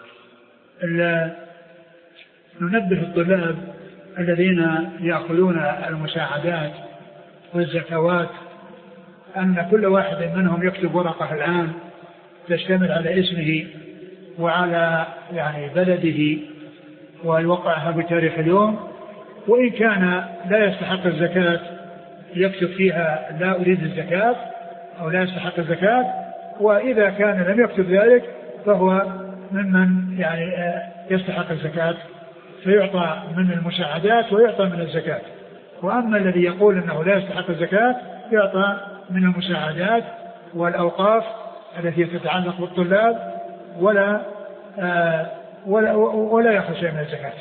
ننبه الطلاب الذين يأخذون المساعدات والزكوات أن كل واحد منهم يكتب ورقة الآن تشتمل على اسمه وعلى يعني بلده ويوقعها بتاريخ اليوم وإن كان لا يستحق الزكاة يكتب فيها لا أريد الزكاة أو لا يستحق الزكاة وإذا كان لم يكتب ذلك فهو ممن يعني يستحق الزكاة فيعطى من المساعدات ويعطى من الزكاة. وأما الذي يقول أنه لا يستحق الزكاة يعطى من المساعدات والأوقاف التي تتعلق بالطلاب ولا آه ولا, ولا يأخذ شيء من الزكاة.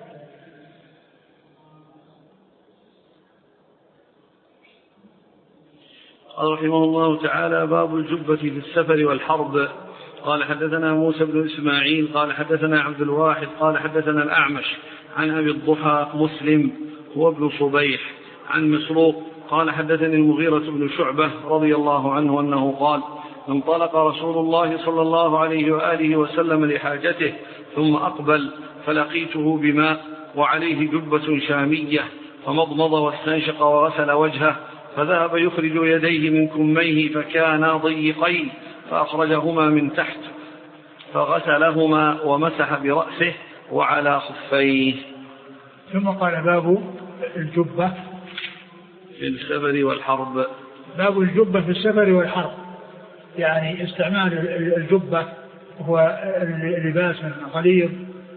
قال رحمه الله تعالى: باب الجبة في السفر والحرب. قال حدثنا موسى بن إسماعيل قال حدثنا عبد الواحد قال حدثنا الأعمش عن أبي الضحى مسلم هو ابن صبيح عن مسروق قال حدثني المغيرة بن شعبة رضي الله عنه أنه قال: انطلق رسول الله صلى الله عليه وآله وسلم لحاجته ثم أقبل فلقيته بماء وعليه جبة شامية فمضمض واستنشق وغسل وجهه فذهب يخرج يديه من كميه فكانا ضيقين فأخرجهما من تحت فغسلهما ومسح برأسه وعلى خفيه. ثم قال: باب الجبة في السفر والحرب. باب الجبة في السفر والحرب، يعني استعمال الجبة هو اللباس غليظ،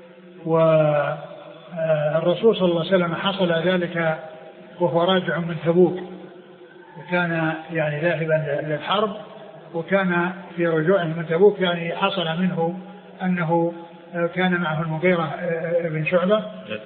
والرسول صلى الله عليه وسلم حصل ذلك وهو راجع من تبوك، وكان يعني ذاهبا للحرب، وكان في رجوعه من تبوك يعني حصل منه أنه كان معه المغيرة بن شعبة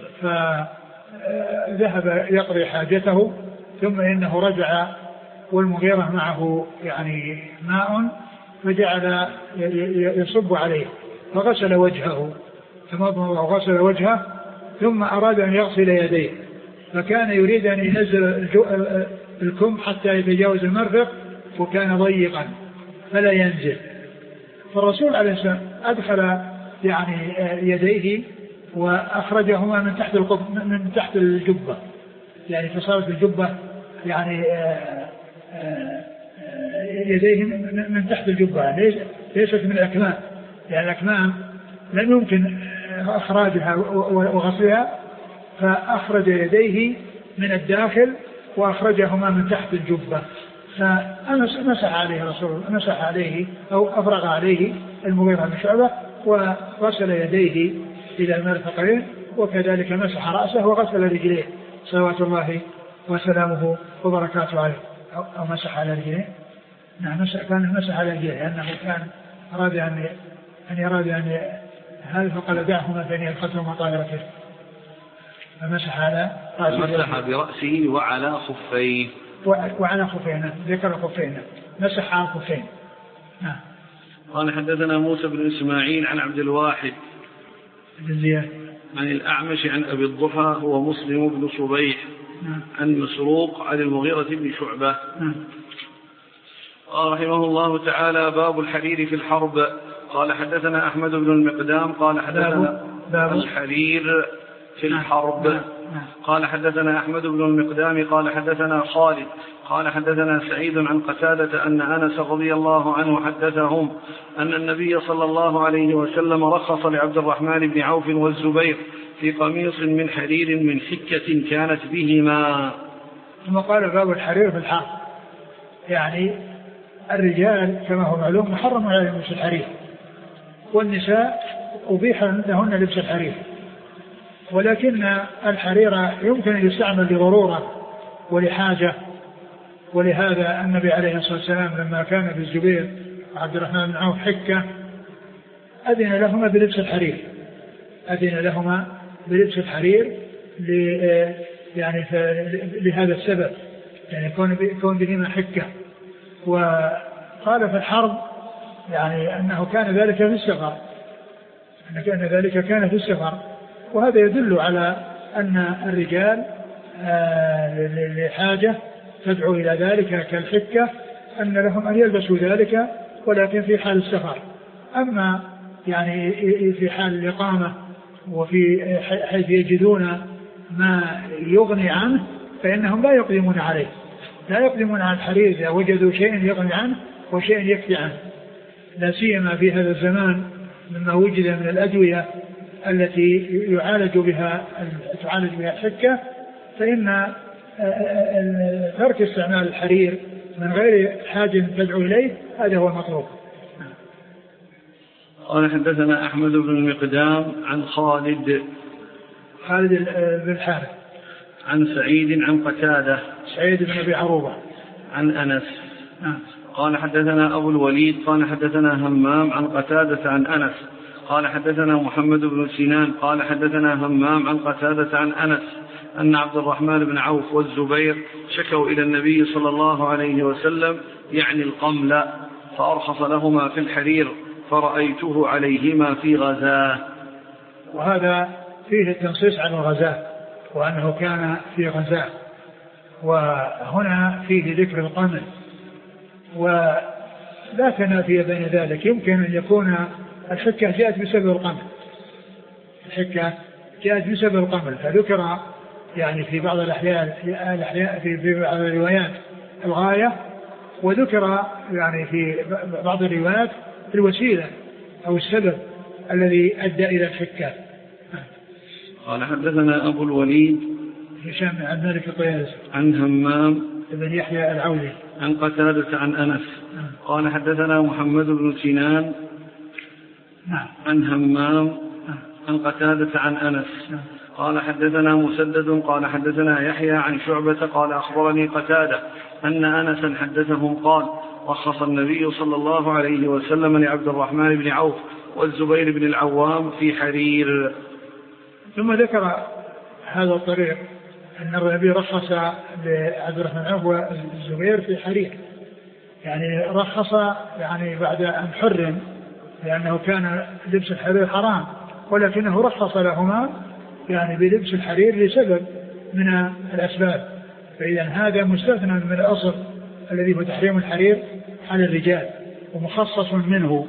فذهب يقضي حاجته، ثم إنه رجع والمغيرة معه يعني ماء فجعل يصب عليه فغسل وجهه تمضمض وغسل وجهه ثم أراد أن يغسل يديه، فكان يريد أن ينزل الكم حتى يتجاوز المرفق وكان ضيقا فلا ينزل، فالرسول عليه السلام أدخل يعني يديه وأخرجهما من تحت من تحت الجبة، يعني فصارت الجبة يعني يديه من تحت الجبة ليست من الأكمام، يعني الأكمام لم يمكن إخراجها وغسلها، فأخرج يديه من الداخل وأخرجهما من تحت الجبة، فمسح عليه رسول مسح عليه أو أفرغ عليه المغيرة بن شعبة وغسل يديه إلى المرفقين، وكذلك مسح رأسه وغسل رجليه صلوات الله وسلامه وبركاته عليه، أو, أو مسح على رجليه. نعم كان مسح على رجليه لأنه كان أراد أن أن يراد أن هل فقال دعهما فإن يلقتهما طائرته، فمسح على رأسه مسح برأسه وعلى خفيه وعلى خفين، ذكر خفين مسح على خفين. نعم. قال حدثنا موسى بن إسماعيل عن عبد الواحد بن زياد عن الأعمش عن أبي الضحى هو مسلم بن صبيح نعم. عن مسروق عن المغيرة بن شعبة. نعم. قال رحمه الله تعالى: باب الحرير في الحرب. قال حدثنا أحمد بن المقدام قال حدثنا باب الحرير في الحرب. نعم. نعم. قال حدثنا أحمد بن المقدام قال حدثنا خالد قال حدثنا سعيد عن قتادة أن أنس رضي الله عنه حدثهم أن النبي صلى الله عليه وسلم رخص لعبد الرحمن بن عوف والزبير في قميص من حرير من حكة كانت بهما. ثم قال: باب الحرير في الحرب، يعني الرجال كما هو معلوم محرم عليهم لبس الحرير، والنساء أبيح لهن لبس الحرير، ولكن الحرير يمكن أن يستعمل لضرورة ولحاجة، ولهذا النبي عليه الصلاة والسلام لما كان في الزبير وعبد الرحمن بن عوف حكة أذن لهما بلبس الحرير أذن لهما بلبس الحرير يعني لهذا السبب، يعني كون بهما حكة. وقال في الحرب يعني أنه كان ذلك في السفر أن كان ذلك كان في السفر وهذا يدل على أن الرجال لحاجة تدعو إلى ذلك كالحكة أن لهم أن يلبسوا ذلك، ولكن في حال السفر. أما يعني في حال الإقامة وفي حيث يجدون ما يغني عنه فإنهم لا يقدمون عليه، لا يقدمون على الحرير إذا وجدوا شيء يغني عنه وشيء يكفي عنه، لا سيما في هذا الزمان مما وجد من الأدوية التي يعالج بها تعالج بها الحكة، فإن ترك استعمال الحرير من غير حاجة تدعو إليه هذا هو المطلوب. قال حدثنا أحمد بن المقدام عن خالد خالد بن الحارث عن سعيد عن قتادة سعيد بن أبي عروبة عن أنس. نعم. قال حدثنا أبو الوليد قال حدثنا همام عن قتادة عن أنس قال حدثنا محمد بن سنان قال حدثنا همام عن قتادة عن أنس أن عبد الرحمن بن عوف والزبير شكوا إلى النبي صلى الله عليه وسلم يعني القمل فأرخص لهما في الحرير فرأيته عليهما في غزاه. وهذا فيه التنصيص عن الغزاة وأنه كان في غزاة، وهنا فيه ذكر القمل ولا تنافي بين ذلك. يمكن أن يكون الحكة جاءت بسبب القمل الحكة جاءت بسبب القمل فذكر يعني في بعض الأحيان في بعض الروايات الغاية، وذكر يعني في بعض الروايات الوسيلة أو السبب الذي أدى إلى الحكة. قال حدثنا أبو الوليد هشام بن مالك الطيالسي عن همام بن يحيى العولي عن قتادة عن أنس قال حدثنا محمد بن سنان عن همام عن قتادة عن أنس قال حدثنا مسدد قال حدثنا يحيى عن شعبة قال أخبرني قتادة أن أنسا حدثهم قال رخص النبي صلى الله عليه وسلم لعبد الرحمن بن عوف والزبير بن العوام في حرير. ثم ذكر هذا الطريق أن النبي رخص لعبد الرحمن بن عوف والزبير في حرير، يعني رخص يعني بعد أن حرم لأنه كان لبس الحرير حرام، ولكنه رخص لهما يعني بلبس الحرير لسبب من الأسباب. فإذا هذا مستثنى من الأصل الذي هو تحريم الحرير على الرجال ومخصص منه.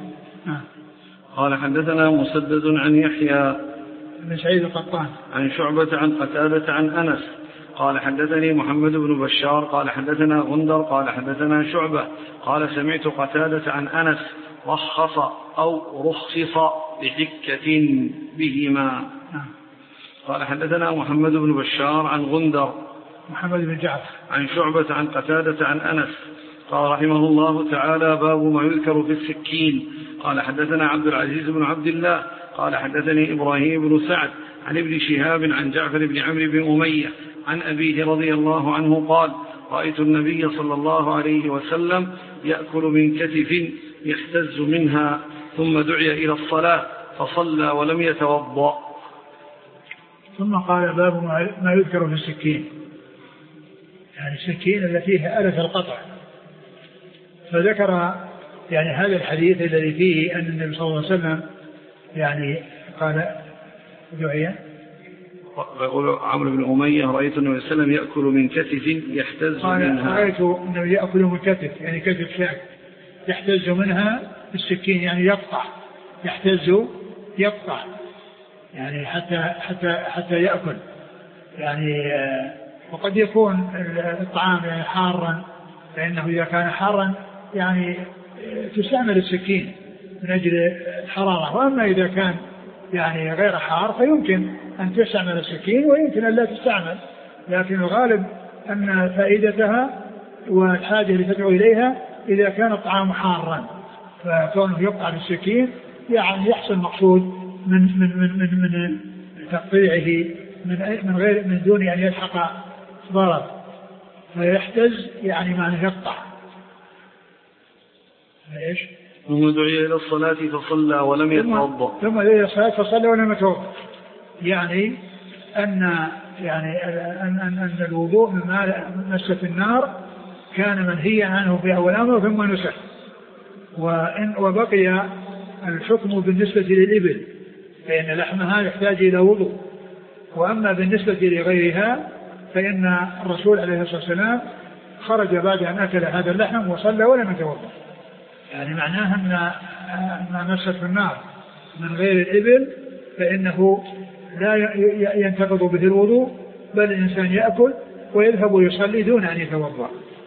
قال حدثنا مسدد عن يحيى بن سعيد القطان عن شعبة عن قتادة عن أنس قال حدثني محمد بن بشار قال حدثنا غندر قال حدثنا شعبة قال سمعت قتادة عن أنس رخص أو رخصص بحكة بهما. قال حدثنا محمد بن بشار عن غندر محمد بن جعفر عن شعبة عن قتادة عن أنس قال رحمه الله تعالى باب ما يذكر في السكين. قال حدثنا عبد العزيز بن عبد الله قال حدثني إبراهيم بن سعد عن ابن شهاب عن جعفر بن عمرو بن أمية عن أبيه رضي الله عنه قال رأيت النبي صلى الله عليه وسلم يأكل من كتف يحتز منها ثم دعي إلى الصلاة فصلى ولم يتوضأ. ثم قال باب ما يذكر في السكين، يعني السكين التي فيها آلة القطع، فذكر يعني هذا الحديث الذي فيه أن النبي صلى الله عليه وسلم يعني قال دعي يقول عمرو بن أمية رأيت النبي صلى الله عليه وسلم يأكل من كتف يحتز منها. رأيت النبي يأكل من كتف يعني كتف شاك يحتز منها بالسكين يعني يقطع يحتز يقطع يعني حتى حتى حتى يأكل يعني. وقد يكون الطعام يعني حارا، فإنه إذا كان حارا يعني تستعمل السكين من أجل الحرارة، وأما إذا كان يعني غير حار فيمكن أن تستعمل السكين ويمكن أن لا تستعمل، لكن الغالب أن فائدتها والحاجة اللي تدعو إليها إذا كان الطعام حارا، فكونه يقطع بالسكين يعني يحصل مقصود من من من من, من تقطيعه من من غير من دون أن يلحق ضرر، فيحتز يعني معنى يقطع. ايش؟ ثم دعي إلى الصلاة فصلى ولم يتوضأ. ثم دعي إلى الصلاة فصلى ولم يتوضأ، يعني أن يعني أن أن, أن الوضوء مما مسة النار كان منهيا عنه في أول أمر ثم نسخ، وإن وبقي الحكم بالنسبة للإبل فإن لحمها يحتاج إلى وضوء، وأما بالنسبة لغيرها فإن الرسول عليه الصلاة والسلام خرج بعد أن أكل هذا اللحم وصلى ولم يتوضأ، يعني معناها أن ما مسته النار من غير الإبل فإنه لا ينتقض به الوضوء، بل الإنسان يأكل ويذهب ويصلي دون أن يتوضأ.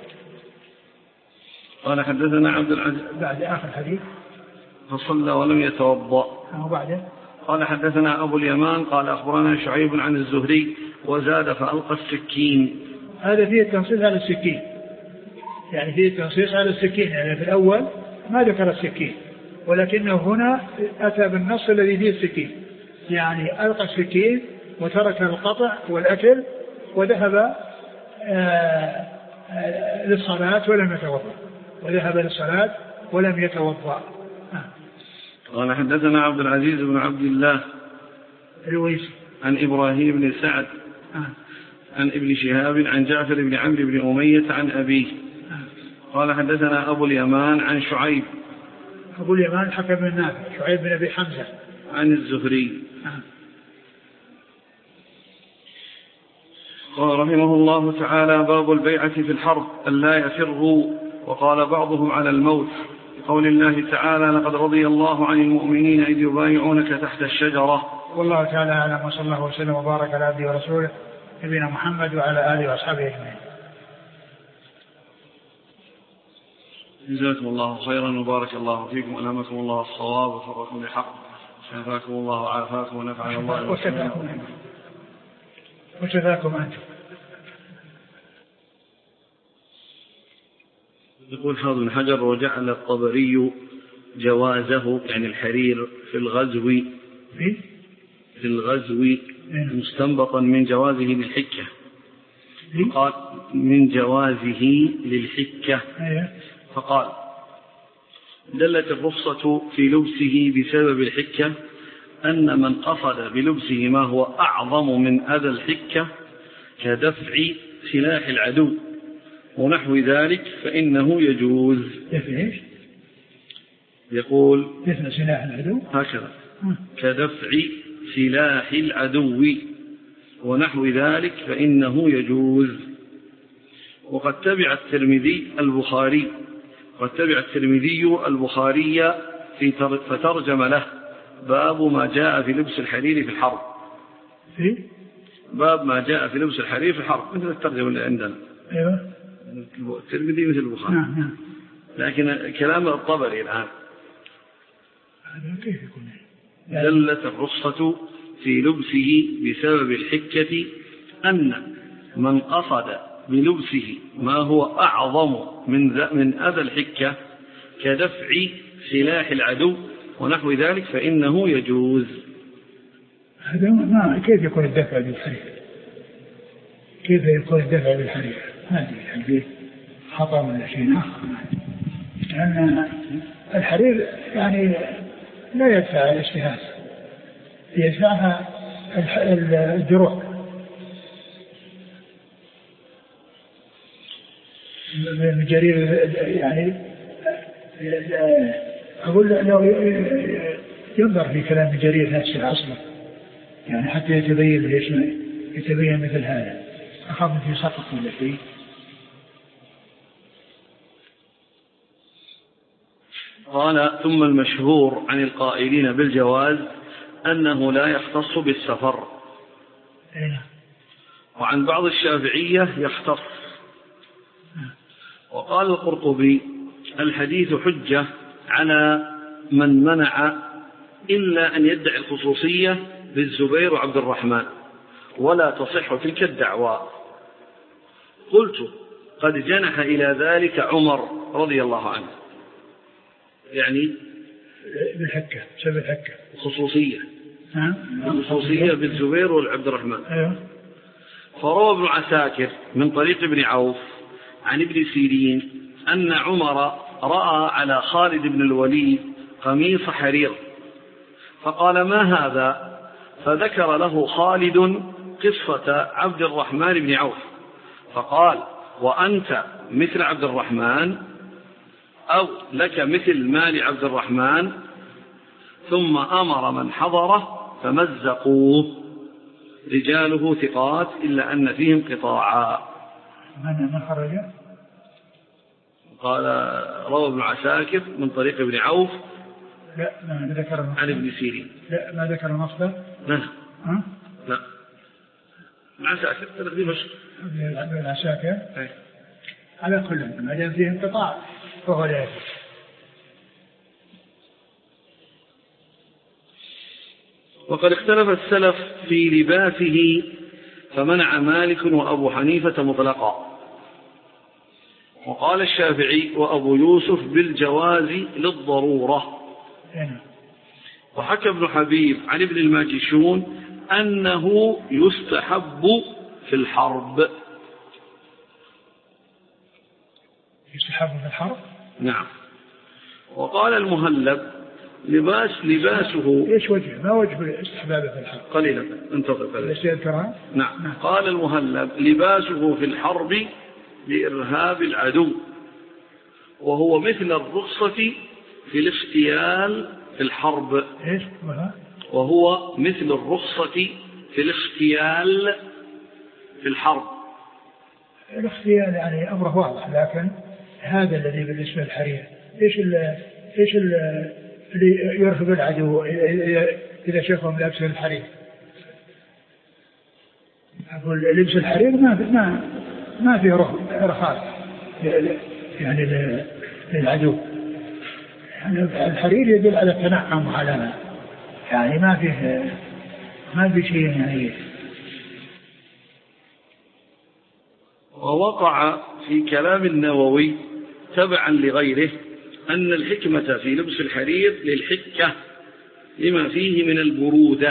قال حدثنا عبد العزيز بعد آخر حديث فصلى ولم يتوضأ. وبعده قال حدثنا أبو اليمان قال أخبرنا شعيب عن الزهري وزاد فألقى السكين. هذا فيه التنصيص على السكين، يعني فيه التنصيص على السكين، يعني في الأول ما ذكر السكين ولكنه هنا أتى بالنص الذي فيه السكين، يعني ألقى السكين وترك القطع والأكل وذهب آآ آآ للصلاة ولم يتوضأ وذهب للصلاة ولم يتوضأ. قال حدثنا عبد العزيز بن عبد الله الويسي عن إبراهيم بن سعد آه. عن ابن شهاب عن جعفر بن عمرو بن أمية عن أبيه آه. قال حدثنا أبو اليمان عن شعيب أبو اليمان حكم بن نافع شعيب بن أبي حمزة عن الزهري آه. قال رحمه الله تعالى باب البيعة في الحرب ألا يفروا. وقال بعضهم على الموت قول الله تعالى لقد رضي الله عن المؤمنين إذ يبايعونك تحت الشجرة. والله تعالى أعلم وصلى الله وسلم وبارك على عبده ورسوله نبينا محمد وعلى آله وأصحابه أجمعين. جزاكم الله خيرا وبارك الله فيكم وألهمكم الله الصواب وفركم بالحق شفاكم الله وعافاكم ونفعنا الله وشفاكم وشفاكم أنتم. يقول حافظ بن حجر وجعل الطبري جوازه يعني الحرير في الغزو في الغزو مستنبطا من جوازه للحكة. قال من جوازه للحكة فقال دلت الرخصة في لبسه بسبب الحكة أن من قصد بلبسه ما هو أعظم من أذى الحكة كدفع سلاح العدو ونحو ذلك فإنه يجوز. يقول دفع سلاح العدو هكذا كدفع سلاح العدو ونحو ذلك فإنه يجوز. وقد تبع الترمذي البخاري قد تبع الترمذي البخاري في فترجم له باب ما جاء في لبس الحرير في الحرب. باب ما جاء في لبس الحرير في الحرب مثل الترجمة اللي عندنا. أيوة. الترمذي مثل البخاري. نعم نعم. لكن كلام الطبري الآن كيف يكون دلت الرخصة في لبسه بسبب الحكة أن من قصد بلبسه ما هو أعظم من من أذى الحكة كدفع سلاح العدو ونحو ذلك فإنه يجوز. هذا ما كيف يكون الدفع بالحرير؟ كيف يكون الدفع بالحرير؟ هذه الحديث خطأ ولا شيء آخر. لأن الحرير يعني لا يدفع الاشتهاء يدفعها الجروح. من جرير يعني أقول لو ينظر في كلام جرير نفسه أصلا يعني حتى يتبين ليش يتبين مثل هذا أخاف في سقط ولا شيء. قال ثم المشهور عن القائلين بالجواز أنه لا يختص بالسفر وعن بعض الشافعية يختص. وقال القرطبي الحديث حجة على من منع إلا أن يدعي الخصوصية بالزبير وعبد الرحمن ولا تصح تلك الدعوى. قلت قد جنح إلى ذلك عمر رضي الله عنه يعني بالحكة سبب الحكة الخصوصية الخصوصية بالزبير والعبد الرحمن. أيوه. فروى ابن عساكر من طريق ابن عوف عن ابن سيرين أن عمر رأى على خالد بن الوليد قميص حرير فقال ما هذا؟ فذكر له خالد قصة عبد الرحمن بن عوف فقال وأنت مثل عبد الرحمن أو لك مثل مال عبد الرحمن ثم أمر من حضره فمزقوه رجاله ثقات إلا أن فيهم قطاعا. من من خرج؟ قال روى ابن عساكر من طريق ابن عوف لا ما ذكر عن ابن سيرين. لا ما ذكر المصدر. لا ها لا ابن عساكر تقديم مشهور ابن عساكر على كل ما دام فيه انقطاع فهو لا يجوز. وقد اختلف السلف في لباسه فمنع مالك وأبو حنيفة مطلقا وقال الشافعي وأبو يوسف بالجواز للضرورة هنا. وحكى ابن حبيب عن ابن الماجشون أنه يستحب في الحرب. يستحب في الحرب؟ نعم. وقال المهلب لباس لباسه. ايش وجه؟ ما وجه استحبابه في الحرب؟ قليلا انتظر قليلا. نعم. نعم. قال المهلب لباسه في الحرب لإرهاب العدو، وهو مثل الرخصة في الاغتيال في الحرب. ايش؟ وهو مثل الرخصة في الاغتيال في الحرب. الاغتيال يعني أمره واضح، لكن هذا الذي بالنسبة للحرير ايش ال ايش ال اللي يرهب العدو إذا شافهم لابس الحرير؟ أقول لبس الحرير ما ما ما فيه رخاء يعني للعدو. يعني الحرير يدل على التنعم وعلى يعني ما فيه ما فيه شيء يعني. ووقع في كلام النووي تبعا لغيره أن الحكمة في لبس الحرير للحكة لما فيه من البرودة.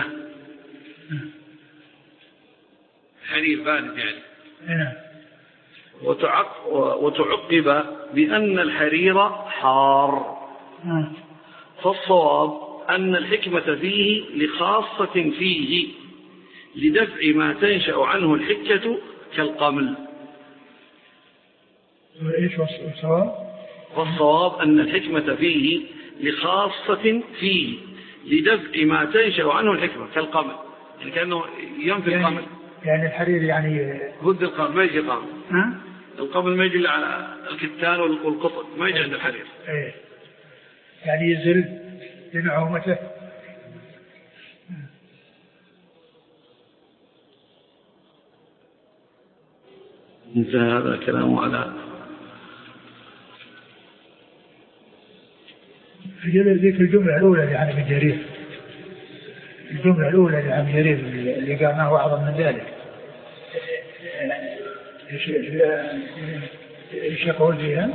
حرير بارد يعني. وتعق وتعقب بأن الحرير حار. فالصواب أن الحكمة فيه لخاصة فيه لدفع ما تنشأ عنه الحكة كالقمل. إيش الصواب؟ والصواب أن الحكمة فيه لخاصة فيه لدفع ما تنشأ عنه الحكمة كالقمل، يعني كأنه ينفي يعني القمل. يعني الحرير يعني ضد القمل، ما يجي قمل. ها؟ القمل ما يجي على الكتان والقطن، ما يجي عند الحرير. ايه يعني يزل لنعومته. انتهى هذا الكلام على ذيك الجملة الأولى لعن ابن جرير. الجملة الأولى لعن جرير اللي قال ما هو أعظم من ذلك. ايش يقول فيها؟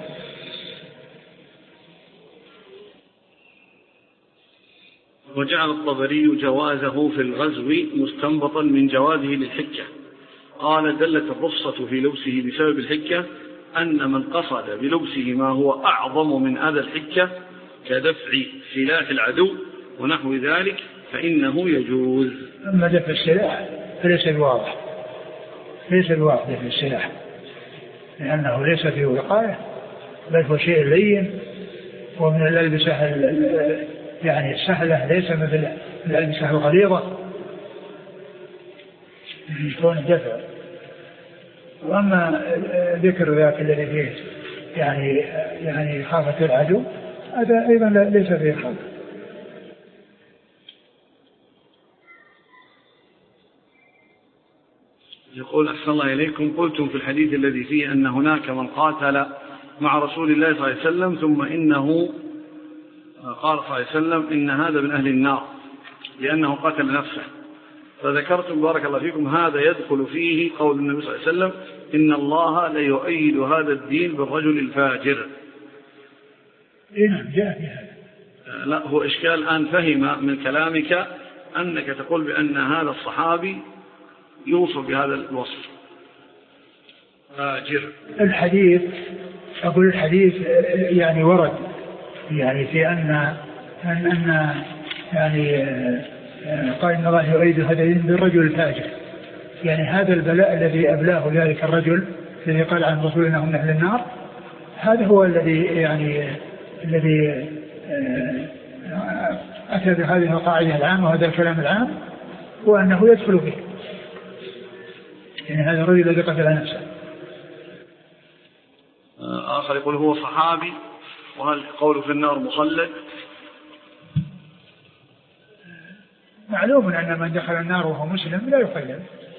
وجعل الطبري جوازه في الغزو مستنبطا من جوازه للحكة. قال دلت الرخصة في لبسه بسبب الحكة أن من قصد بلبسه ما هو أعظم من أذى الحكة كدفع سلاح العدو ونحو ذلك فإنه يجوز. أما دفع السلاح فليس بواضح، ليس بواضح دفع السلاح، لأنه ليس فيه وقاية بل هو شيء لين ومن الألبسة يعني السهلة، ليس مثل الألبسة الغليظة يكون الدفع. وأما ذكر ذاك الذي فيه يعني يعني خافة العدو هذا أيضا ليس فيه خافة. يقول أحسن الله إليكم قلتم في الحديث الذي فيه أن هناك من قاتل مع رسول الله صلى الله عليه وسلم ثم إنه قال صلى الله عليه وسلم إن هذا من أهل النار لأنه قتل نفسه، فذكرتم بارك الله فيكم هذا يدخل فيه قول النبي صلى الله عليه وسلم إن الله ليؤيد هذا الدين بالرجل الفاجر. إيه جاء في هذا. لا هو إشكال الآن فهم من كلامك أنك تقول بأن هذا الصحابي يوصف بهذا الوصف فاجر. الحديث أقول الحديث يعني ورد يعني في أن أن, أن يعني قال إن الله يؤيد هذا الدين بالرجل الفاجر، يعني هذا البلاء الذي أبلاه ذلك الرجل الذي قال عن رسول الله من أهل النار، هذا هو الذي يعني الذي أتى بهذه القاعدة العامة وهذا الكلام العام، وأنه يدخل فيه يعني هذا الرجل الذي قتل نفسه. آخر يقول هو صحابي وهل قوله في النار مخلد؟ معلوم أن من دخل النار وهو مسلم لا يخلد.